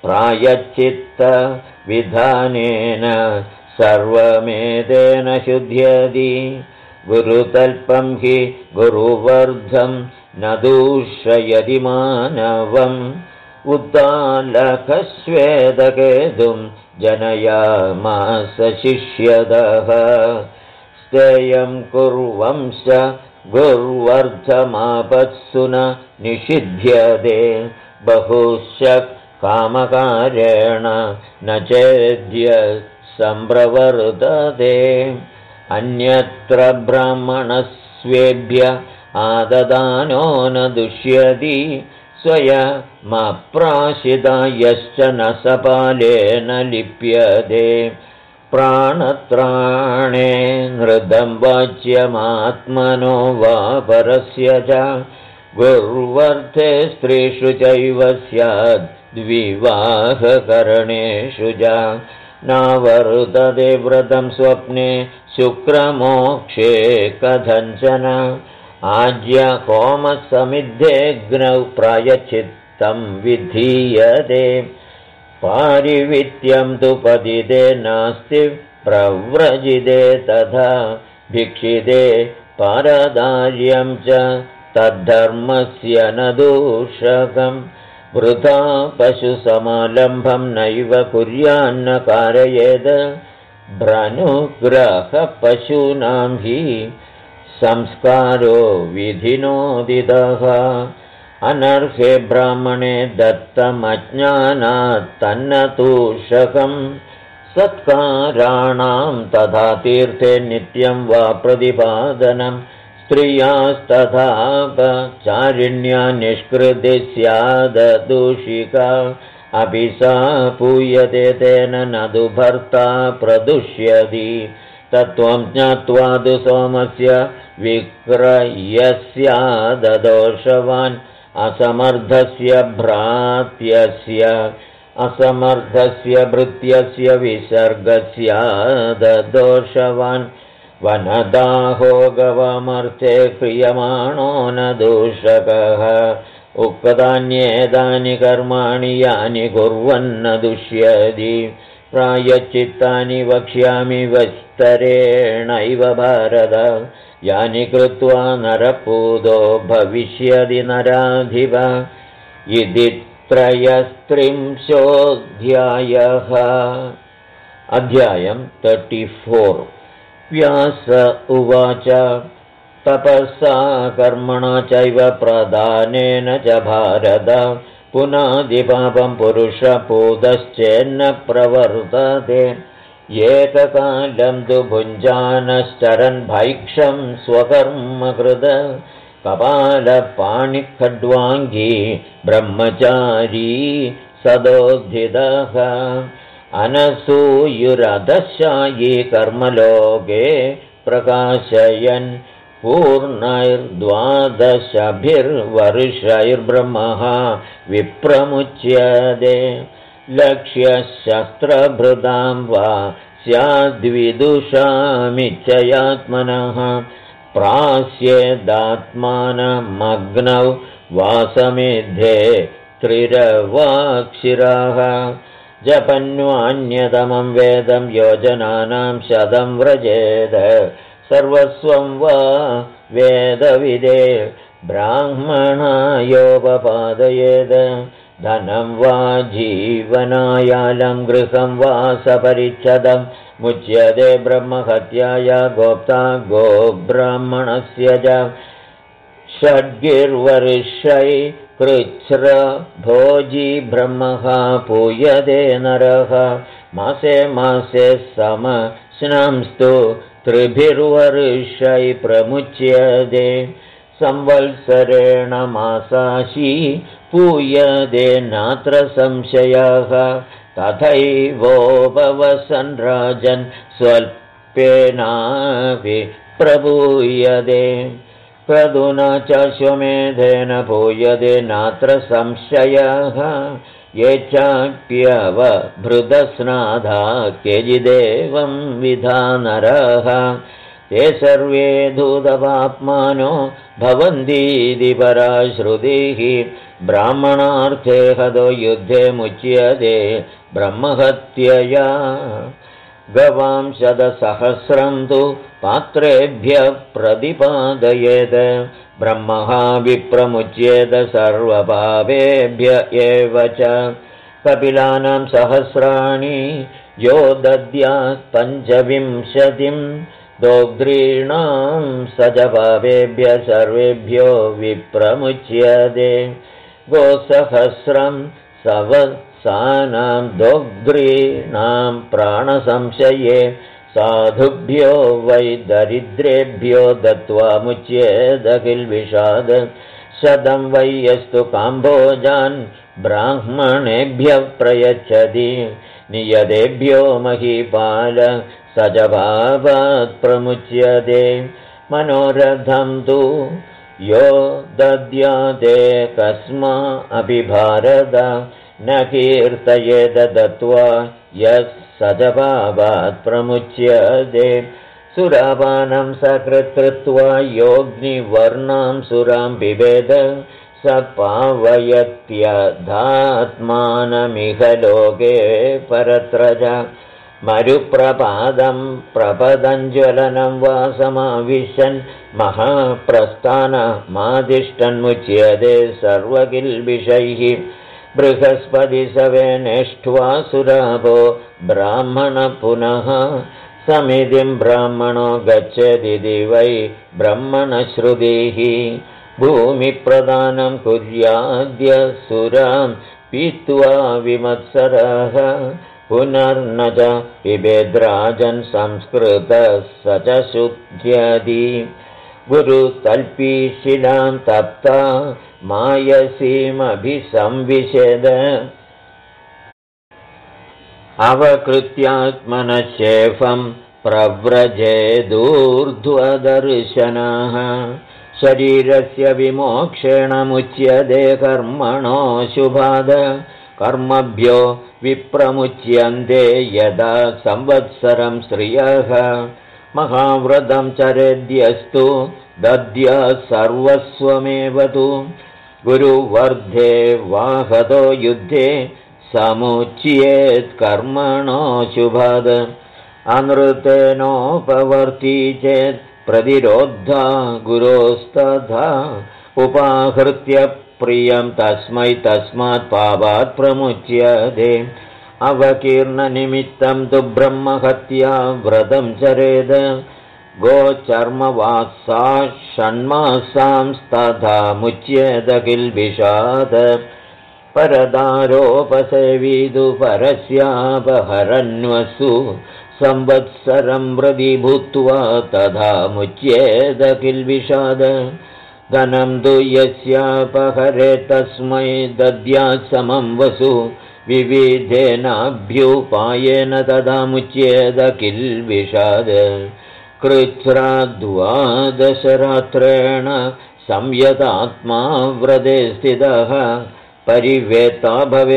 प्रायश्चित्तविधानेन सर्वमेतेन शुध्यति गुरुतल्पं हि गुरुवर्धं न दूषयति मानवम् उद्दालकस्वेदकेतुं जनयामास शिष्यदः स्तेयं कुर्वंश्च गुर्वर्धमापत्सु न निषिध्यते बहुश्च कामकारेण न चेद्य सम्प्रवर्तते अन्यत्र ब्राह्मणस्वेभ्य आददानो न दुष्यति स्वयमप्राशिता यश्च न सपालेन लिप्यते प्राणत्राणे हृदं वाच्यमात्मनो वा परस्य च गुर्वर्थे स्त्रीषु चैव स्याद् द्विवाहकरणेषु च नावर्तते व्रतं स्वप्ने शुक्रमोक्षे कथञ्चन आज्यहोमसमिद्धेऽग्नौ प्रायश्चित्तं विधीयते पारिवित्यं तु पतिते नास्ति प्रव्रजिते तथा भिक्षिते पारदार्यं च तद्धर्मस्य न दूषकम् वृथा पशुसमालम्भं नैव कुर्यान्न कारयेद भ्रनुग्रहपशूनां हि संस्कारो विधिनोदितः अनर्हे ब्राह्मणे दत्तमज्ञानात् तन्न तूषकम् सत्काराणां तथा तीर्थे नित्यं वा प्रतिपादनं स्त्रियास्तथापचारिण्या निष्कृति स्याददूषिका अपि सा पूयते तेन न तु भर्ता प्रदुष्यति तत्त्वं ज्ञात्वा तु सोमस्य विक्रयस्याददोषवान् असमर्थस्य भ्रात्यस्य असमर्थस्य भृत्यस्य विसर्गस्याददोषवान् वनदाहो गवमर्थे क्रियमाणो न दूषकः उक्तान्येतानि कर्माणि यानि कुर्वन्न दुष्यति प्रायश्चित्तानि वक्ष्यामि विस्तरेणैव भारत यानि कृत्वा नरपूतो भविष्यति नराधिप इति 33 अध्यायम् 34 व्यास उवाच तपसा कर्मणा चैव प्रदानेन च भारत पुनादिपापं पुरुषपूतश्चेन्न प्रवर्तते एककालं तु भुञ्जानश्चरन् भैक्षं स्वकर्मकृत कपालपाणिखड्वाङ्गी ब्रह्मचारी सदोद्धितः अनसूयुरधशायी कर्मलोके प्रकाशयन् पूर्णैर्द्वादशभिर्वर्षैर्ब्रह्मः विप्रमुच्यते लक्ष्यशस्त्रभृतां वा स्याद्विदुषामिच्छयात्मनः प्रास्येदात्मानमग्नौ वासमेध्ये त्रिरवाक्षिराः जपन्वान्यतमं वेदं योजनानां शतं व्रजेद सर्वस्वं वा वेदविदे ब्राह्मणायोपपादयेद धनं वा जीवनायालं गृहं वा सपरिच्छदं मुच्यते ब्रह्महत्याया गोप्ता गोब्राह्मणस्य च षड्गिर्वर्षै कृच्छ्र भोजी ब्रह्मः पूयते नरः मासे मासे समस्नांस्तु त्रिभिर्वर्षै प्रमुच्यते संवत्सरेण मासाशी पूयते नात्र संशयः तथैवोपवसन् राजन् स्वल्पेनापि प्रपूयते प्रदुना च श्वमेधेन पूयते नात्र संशयः ये चाप्यवभृतस्नाधा केचिदेवं विधा नरः ते सर्वे धूतपाप्मानो भवन्तीति परा श्रुतिः ब्राह्मणार्थे हतो युद्धे मुच्यते ब्रह्महत्यया गवां शतसहस्रं तु पात्रेभ्यः प्रतिपादयेत् ब्रह्मः विप्रमुच्येत सर्वपापेभ्य एव च कपिलानां सहस्राणि यो दद्यात् 25 दोग्ध्रीणां स च पापेभ्य सर्वेभ्यो विप्रमुच्यते गोसहस्रं सवत्सानां दोग्ध्रीणां प्राणसंशये साधुभ्यो वै दरिद्रेभ्यो दत्त्वा मुच्येदखिलविषाद शतं वै यस्तु काम्भोजान् ब्राह्मणेभ्यः प्रयच्छति नियतेभ्यो महीपाल स च पापात् प्रमुच्यते मनोरथं तु यो दद्याते कस्मा अपि भारत न कीर्तयेद दत्त्वा यः स च पापात् प्रमुच्यते सुरापानं सकृत् कृत्वा योऽग्निवर्णां सुरां पिबेद स पावयत्यधात्मानमिह लोके परत्र च मरुप्रपादं प्रपदञ्ज्वलनं वा समाविशन् महाप्रस्थानमादिष्टन्मुच्यते सर्वकिल्बिषैः बृहस्पतिसवेनेष्ट्वा सुरापो ब्राह्मण पुनः समितिं ब्राह्मणो गच्छति वै ब्रह्मणश्रुतिः भूमिप्रदानं कुर्याद्य सुरां पीत्वा विमत्सरः पुनर्न च पिबेद्राजन् संस्कृतः स च शुद्ध्यति गुरुतल्पी शिलां तप्ता मायसीमभिसंविशेद अवकृत्यात्मनः शेफं प्रव्रजेदूर्ध्वदर्शनः शरीरस्य विमोक्षेण मुच्यते कर्मणो शुभाद कर्मभ्यो विप्रमुच्यन्ते यदा संवत्सरं श्रियः महाव्रतं चरेद्यस्तु दद्या सर्वस्वमेव तु गुरुवर्धे वाहतो युद्धे समुच्येत् कर्मणो शुभाद अनृतेनोपवर्ती चेत् प्रतिरोधा गुरोस्तथा उपाहृत्य प्रियं तस्मै तस्मात् पापात् प्रमुच्यते अवकीर्णनिमित्तं तु ब्रह्महत्या व्रतं चरेद गोचर्मवासा षण्मासांस्तथा मुच्येत किल्बिषात् परदारोपसेवितु परस्यापहरन्वसु संवत्सरं प्रति भूत्वा तथा मुच्येत किल्बिषाद धनं तु यस्यापहरे तस्मै दद्यात् समं वसु विविधेनाभ्युपायेन तथा मुच्येत किल्बिषाद कृच्छ्राद्वादशरात्रेण संयतात्मा व्रते स्थितः परिवेत्ता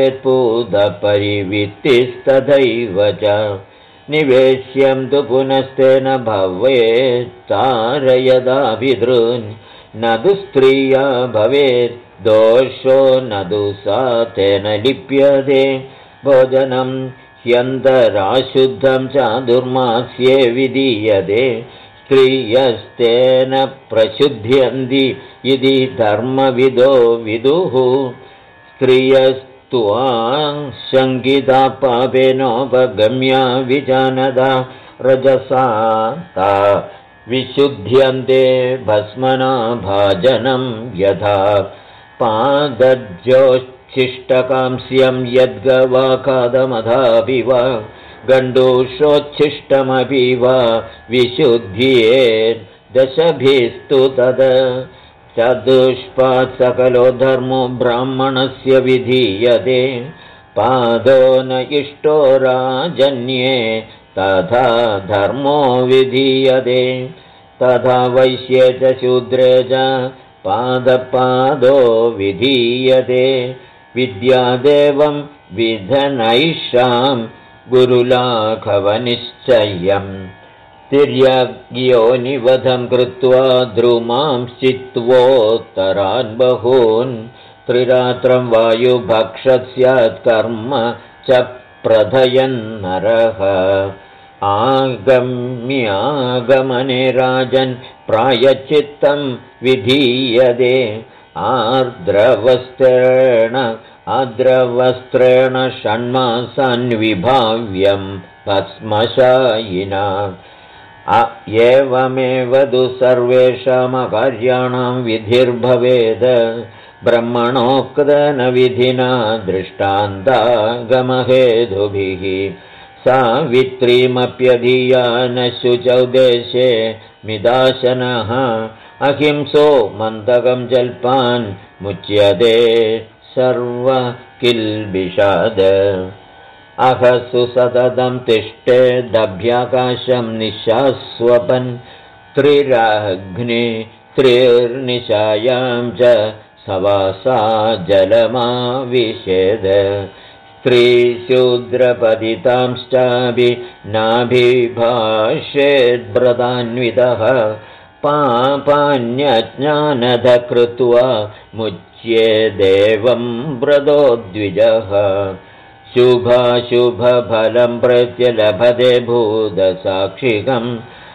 भवेत्पूतपरिवित्तिस्तथैव च निवेश्यं तु पुनस्तेन भवेत् तारयदाभिदृन् न तु स्त्रिया भवेत् दोषो न तु सा तेन लिप्यते भोजनं ह्यन्तराशुद्धं चादुर्मास्ये विधीयते स्त्रियस्तेन प्रशुध्यन्ति इति धर्मविदो विदुः स्त्रियस्त्वां शङ्किता पापेनोपगम्या विजानदा रजसा ता विशुध्यन्ते भस्मना भाजनं यथा पादज्योच्छिष्टकांस्यं यद्गवाकादमधापि वा गण्डूषोच्छिष्टमपि वा विशुद्ध्येत् दशभिस्तु तद् चतुष्पात् सकलो धर्मो ब्राह्मणस्य विधीयते पादो न इष्टो राजन्ये तथा धर्मो विधीयते तथा वैश्ये च शूद्रे च पादपादो विधीयते विद्यादेवं विधनैषां गुरुलाघवनिश्चयम् तिर्यग्योनिवधं कृत्वा द्रुमांश्चित्वोत्तरान् बहून् त्रिरात्रं वायुभक्षत् कर्म च प्रथयन्नरः आगम्यागमने राजन् प्रायश्चित्तं विधीयते आर्द्रवस्त्रेण षण्मासान् विभाव्यं भस्मशायिना एवमेव तु सर्वेषामकार्याणां विधिर्भवेत् ब्रह्मणोक्तेन विधिना दृष्टान्तागमहेतुभिः सावित्रीमप्यधिया न शुचौ देशे मिदाशनः अहिंसो मन्दकं जल्पान् मुच्यते सर्वकिल्बिषाद अहसु सततं तिष्ठेदभ्याकाशं निःशास्वपन् त्रिर्निशायां च सवासा जलमाविशेद स्त्रीशूद्रपतितांश्चापि नाभिभाषेद्व्रतान्वितः पापान्यज्ञानद कृत्वा मुच्येदेवं व्रतो द्विजः शुभाशुभफलं प्रत्यलभते भूतसाक्षिकम्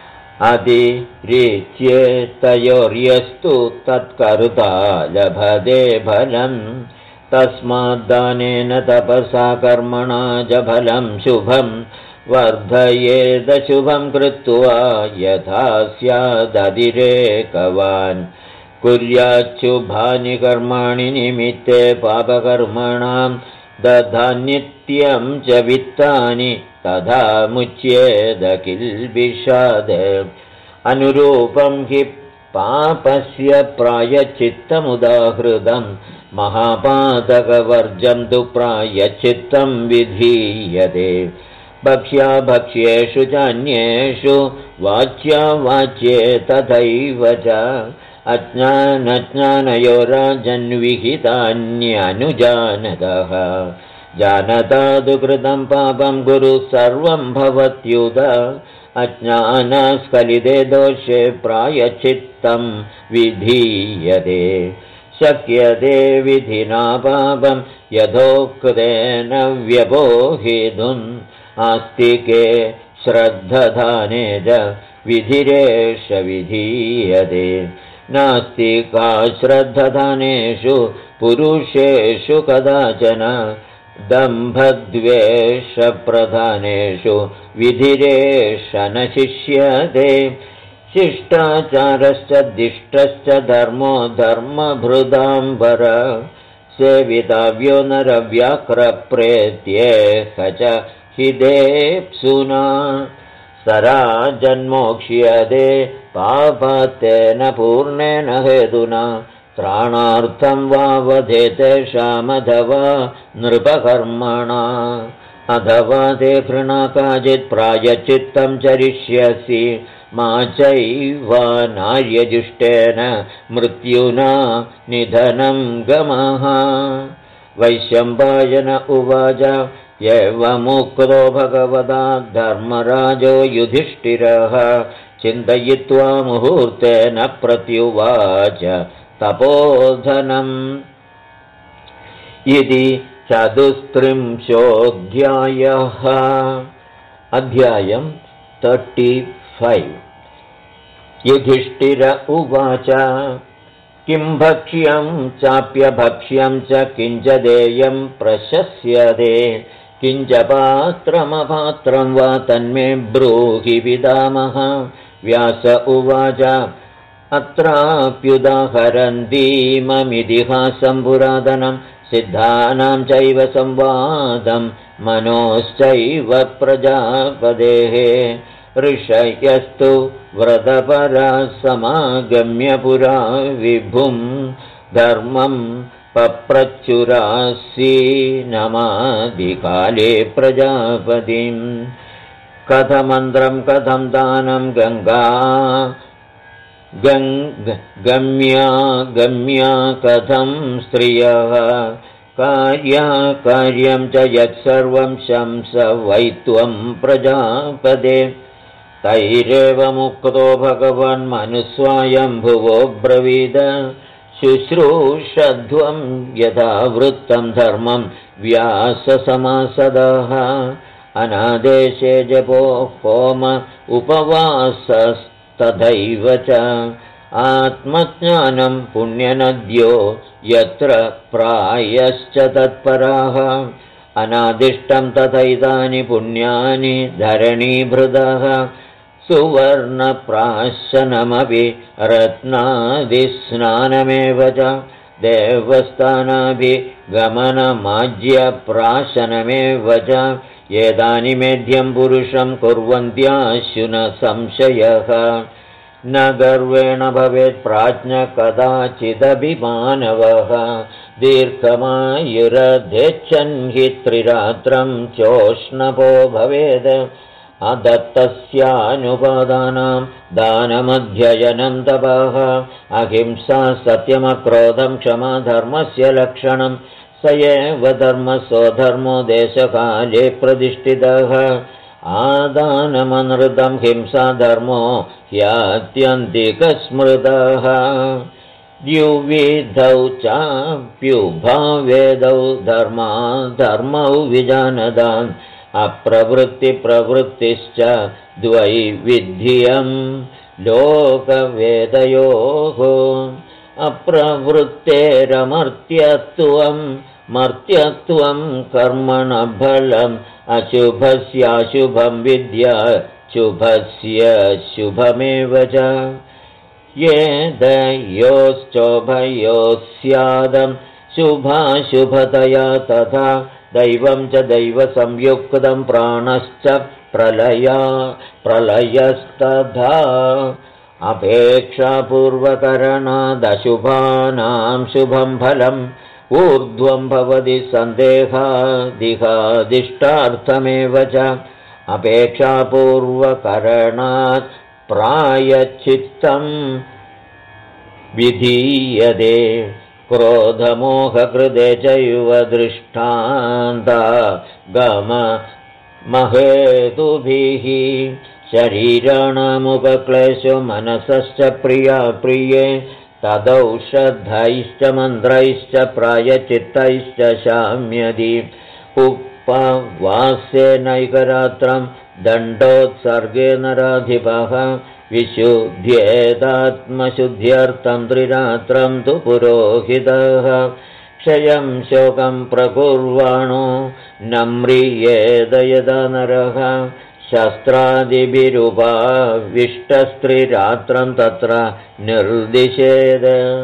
अतिरिच्येतयोर्यस्तु तत्कर्ता लभते फलम् तस्माद्दानेन तपसा कर्मणा च फलं शुभं वर्धयेद शुभं कृत्वा यथा स्यादतिरेकवान् कुर्याच्छुभानि कर्माणि निमित्ते पापकर्मणां दधान्नित्यं च वित्तानि तथा मुच्येद किल्बिषाद अनुरूपं हि पापस्य प्रायश्चित्तमुदाहृतं महापातकवर्जं तु प्रायश्चित्तं विधीयते भक्ष्याभक्ष्येषु चान्येषु वाच्यावाच्ये तथैव च अज्ञानज्ञानयोराजन्विहितान्यनुजानतः जानता तु कृतं पापं गुरु सर्वं भवत्युत अज्ञानस्खलिते दोषे प्रायश्चित्तं विधीयते शक्यते विधिना पापं यथोक्तेन व्यपोहितुम् आस्तिके श्रद्धधाने च विधिरेष विधीयते नास्तिका श्रद्धधानेषु पुरुषेषु कदाचन दम्भद्वेषप्रधानेषु विधिरेष न शिष्यते शिष्टाचारश्च दिष्टश्च धर्मो धर्मभृदाम्बर सेवितव्यो नरव्याक्रप्रेत्येह च हिदेप्सुना सराजन्मोक्ष्यते पापात्तेन पूर्णेन हेतुना त्राणार्थं वा वधेतेषामथवा नृपकर्मणा अथवा ते घृणा काचित् प्रायश्चित्तं चरिष्यसि मा चैव नार्यजुष्टेन मृत्युना निधनं गमः वैशम्पायन उवाच एवमुक्तो भगवता धर्मराजो युधिष्ठिरः चिन्तयित्वा मुहूर्तेन प्रत्युवाच तपोधनम् इति 34 अध्यायम् 35 युधिष्ठिर उवाच किं भक्ष्यं चाप्यभक्ष्यं च किञ्च देयं प्रशस्यते किञ्च पात्रमपात्रं वा तन्मे ब्रूहि पितामह व्यास उवाच अत्राप्युदाहरन्तीममितिहासं पुरातनं सिद्धानां चैव संवादं मनोश्चैव प्रजापतेः ऋषयस्तु व्रतपरा समागम्य पुरा विभुं धर्मं पप्रच्युरासीनमादिकाले प्रजापतिं कथमन्त्रं कथं दानं गङ्गा गम्या कथं स्त्रियः कार्यं च यत्सर्वं शंस वै त्वं प्रजापदे तैरेव मुक्तो भगवान् मनुस्वायम्भुवो ब्रवीद शुश्रूषध्वं यथा वृत्तं धर्मं व्याससमासदः अनादेशे जपो होम उपवासस्तथैव च आत्मज्ञानं पुण्यनद्यो यत्र प्रायश्च तत्पराः अनादिष्टं तथैतानि पुण्यानि धरणीभृतः सुवर्णप्राशनमपि रत्नादिस्नानमेव च देवस्थानाभिगमनमाज्यप्राशनमेव च एतानि मेध्यं पुरुषं कुर्वन्त्याशु न संशयः न गर्वेण भवेत् प्राज्ञ कदाचिदभिमानवः दीर्घमायुरध्यच्छन् हि त्रिरात्रं चोष्णपो भवेत् अदत्तस्यानुपादानां दानमध्ययनं तपः अहिंसा सत्यमक्रोधं क्षमा धर्मस्य लक्षणं स एव धर्मसो धर्मो देशकाले प्रतिष्ठितः आदानमनृतं हिंसा धर्मो ह्यात्यन्तिकस्मृतः द्युविधौ चाप्युभावेदौ धर्मौ विजानदान् अप्रवृत्तिप्रवृत्तिश्च द्वैविध्यं लोकवेदयोः अप्रवृत्तेरमर्त्यत्वं मर्त्यत्वं कर्मणफलम् अशुभस्याशुभं विद्या शुभस्य शुभमेव च ये दयोश्चोभयोः स्यादं शुभाशुभतया तथा दैवं च दैवसंयुक्तं प्राणश्च प्रलयस्तथा अपेक्षापूर्वकरणादशुभानां शुभं फलम् ऊर्ध्वं भवति सन्देहादिहादिष्टार्थमेव च अपेक्षापूर्वकरणात् प्रायश्चित्तं विधीयते क्रोधमोहकृते चैव दृष्टान्ता गममहेतुभिः शरीराणामुपक्लेशो मनसश्च प्रिये तदौषधैश्च मन्त्रैश्च प्रायचित्तैश्च शाम्यति उपवास्येनैकरात्रं दण्डोत्सर्गे नराधिपः विशुद्ध्येदात्मशुद्ध्यर्थं त्रिरात्रं तु पुरोहितः क्षयं शोकं प्रकुर्वाणो न म्रियेद यदा नरः शस्त्रादिभिरुपाविष्टस्त्रिरात्रं तत्र निर्दिशेद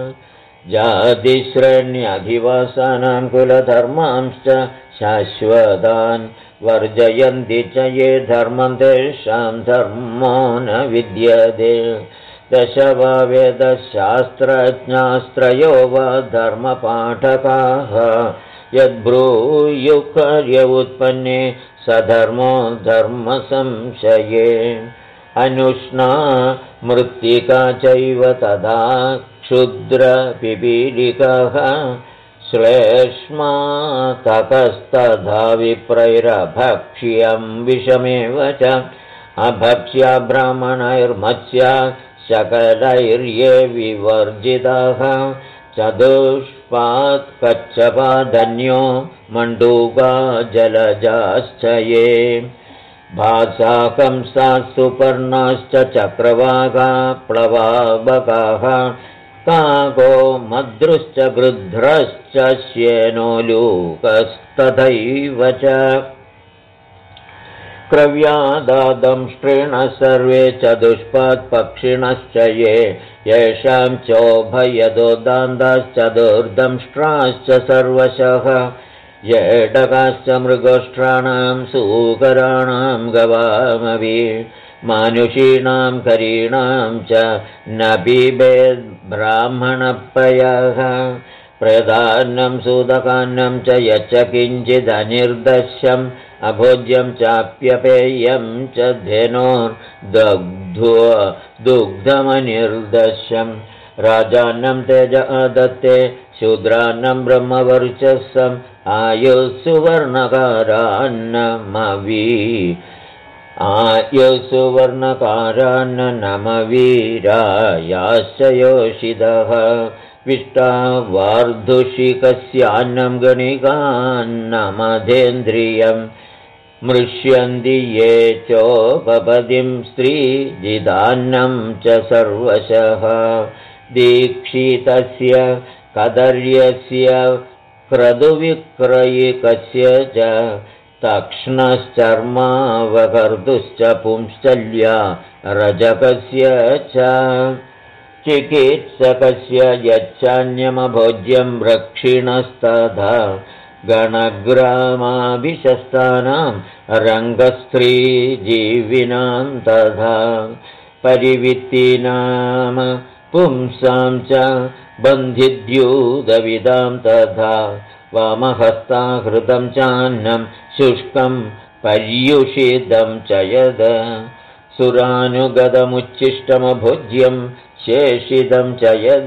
जातिश्रेण्यधिवासानां कुलधर्मांश्च शाश्वतान् वर्जयन्ति च ये धर्मं तेषां धर्मो न विद्यते दश वा वेदशास्त्रज्ञास्त्रयो वा धर्मपाठकाः यद्ब्रूयुः उत्पन्ने सधर्मो धर्मसंशये अनुष्णा मृत्तिका चैव तदा क्षुद्रपिपीलिकः श्लेष्मा ततस्तथा विप्रैरभक्ष्यं विषमेव च अभक्ष्या ब्राह्मणैर्मत्स्या शकलैर्ये विवर्जिताः चतुष्पात् कच्छपादन्यो मण्डूका जलजाश्च ये भासाकंसाः सुपर्णाश्च चक्रवाका प्लवाबकाः काको मद्रुश्च गृध्रश्च श्येनोलूकस्तथैव च क्रव्यादादंष्ट्रेण सर्वे चतुष्पात्पक्षिणश्च ये येषां चोभयदो दान्ताश्चतुर्दंष्ट्राश्च सर्वशः येडकाश्च मृगोष्ट्राणां सूकराणां गवामवि मानुषीणां करीणां च न पिबेद्ब्राह्मणप्रयः प्रधानं सूदकान्नं च यच्च किञ्चिदनिर्दश्यम् अभोज्यं चाप्यपेयं च धेनोर्दग्धमनिर्दश्यं राजान्नं तेज दत्ते शूद्रान्नं ब्रह्मवर्चस्सम् आयुस्सुवर्णकारान्नमवीरायाश्च योषितः विष्टावार्धुषिकस्यान्नं गणिकान्नमधेन्द्रियं मृष्यन्ति ये चोपपदिं स्त्रीजिदान्नं च सर्वशः दीक्षितस्य कदर्यस्य क्रतुविक्रयिकस्य च तक्ष्णश्चर्मावकर्तुश्च पुंश्चल्या रजकस्य च चिकित्सकस्य यच्चान्यमभोज्यं रक्षिणस्तथा गणग्रामाभिशस्तानां रङ्गस्त्रीजीविनां तथा परिवित्तीनां पुंसां च बन्धिद्यूतविदां तथा वामहस्ताहृतं चान्नं शुष्कं पर्युषितं च यद सुरानुगतमुच्छिष्टमभोज्यं शेषितं च यद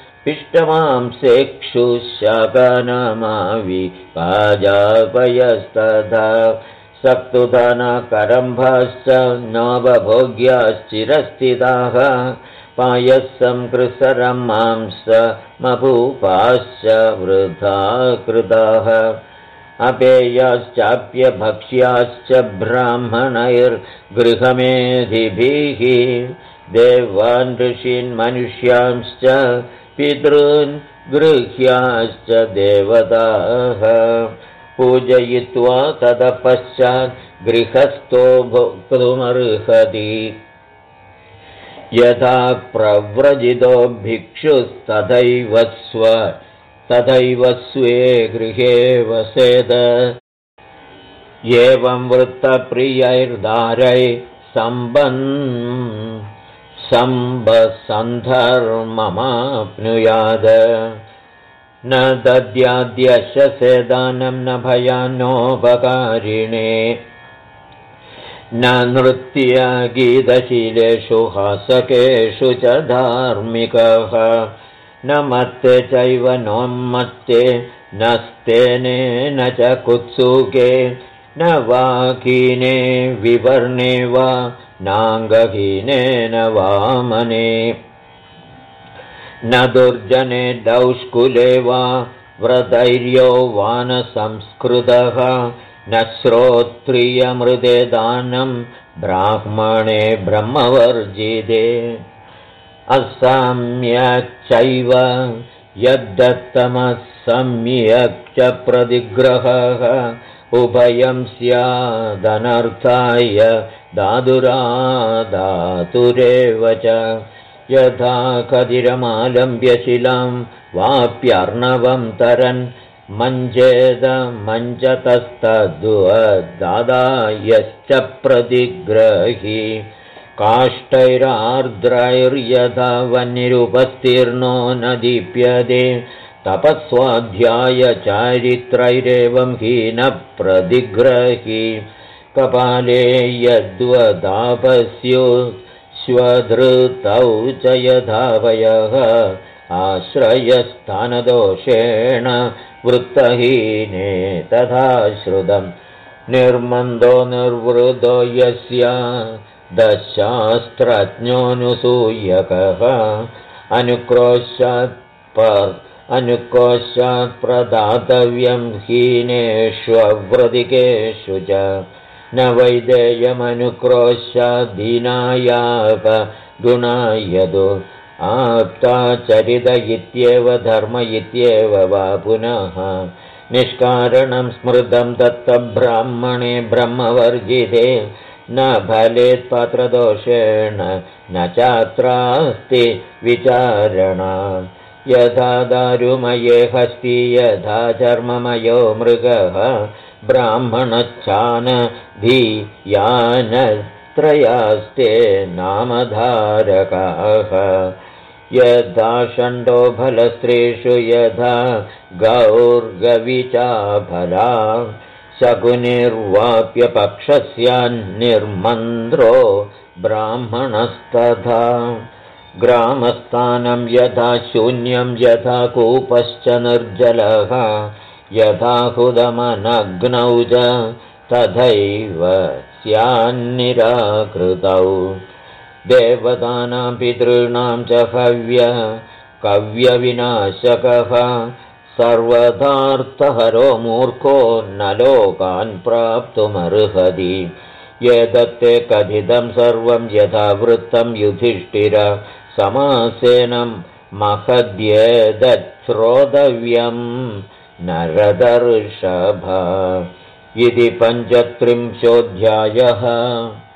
पिष्टमांसेक्षुशाकानामाविपाजापयस्तथा सक्तुदानाकरम्भाश्च नवभोग्याश्चिरस्थिताः पायसं कृसरं मांसमभूपाश्च वृथा कृताः अपेयाश्चाप्यभक्ष्याश्च ब्राह्मणैर्गृहमेधिभिः देवान् ऋषीन् मनुष्यांश्च पितॄन् गृह्याश्च देवताः पूजयित्वा ततः पश्चात् गृहस्थो भोक्तुमर्हति यथा प्रव्रजितो भिक्षुस्तथैव स्वे गृहे वसेत एवं वृत्तप्रियैर्दारै सम्बसन्धर्ममाप्नुयाद न दद्याद्यशसेदानं न भयानोपकारिणे न नृत्यगीतशीलेषु हासकेषु च धार्मिकः न मत्ते चैव नोन्मत्ते न स्तेनेन च कुत्सुके न वाकीने विवर्णे वा नाङ्गहीनेन वामने न दुर्जने दौष्कुले वा व्रतैर्यो वानसंस्कृतः न श्रोत्रियमृदे दानं ब्राह्मणे ब्रह्मवर्जिते असाम्यच्चैव यद्दत्तमसम्यक् च प्रतिग्रहः उभयं स्यादनर्थाय दातुरेव च यथा कदिरमालम्ब्यशिलां वाप्यर्णवं तरन् मञ्जतस्तद्वदादायश्च प्रतिग्रही काष्ठैरार्द्रैर्यथा वह्निरुपस्तीर्णो न दीप्यते तपस्वाध्याय चारित्रैरेवं हीनप्रतिग्रही कपाले यद्वदापस्यो श्वधृतौ च यथावयः आश्रयस्थानदोषेण वृत्तहीने तथा श्रुतं निर्मन्दो निर्वृतो यस्य दशास्त्रज्ञोऽनुसूयकः अनुक्रोशात् प्रदातव्यं हीनेष्वव्रतिकेषु च न वैदेयमनुक्रोशादीनायाप गुणायदो आप्ताचरित इत्येव धर्म इत्येव वा पुनः निष्कारणं स्मृतं दत्तब्राह्मणे ब्रह्मवर्जिते न फलेत्पात्रदोषेण न चात्रास्ति विचारणा यथा दारुमये हस्ति यथा चर्ममयो मृगः ब्राह्मणच्छानधीयानत्रयास्ते नामधारकाः यथा षण्डो फलस्त्रीषु यथा गौर्गविचाफला शकुनिर्वाप्यपक्षस्यान्निर्मन्द्रो ब्राह्मणस्तथा ग्रामस्थानं यथा शून्यं यथा कूपश्च निर्जलः यथा हुदमनग्नौ च तथैव स्यान्निराकृतौ देवतानां पितॄणां च कव्यविनाशकः सर्वथार्थहरो मूर्खो न लोकान् प्राप्तुमर्हति एतत्ते कथितं सर्वं यथा वृत्तं युधिष्ठिर समासेन महद्येतच्छ्रोतव्यं नरदर्षभ इति 35 अध्यायः।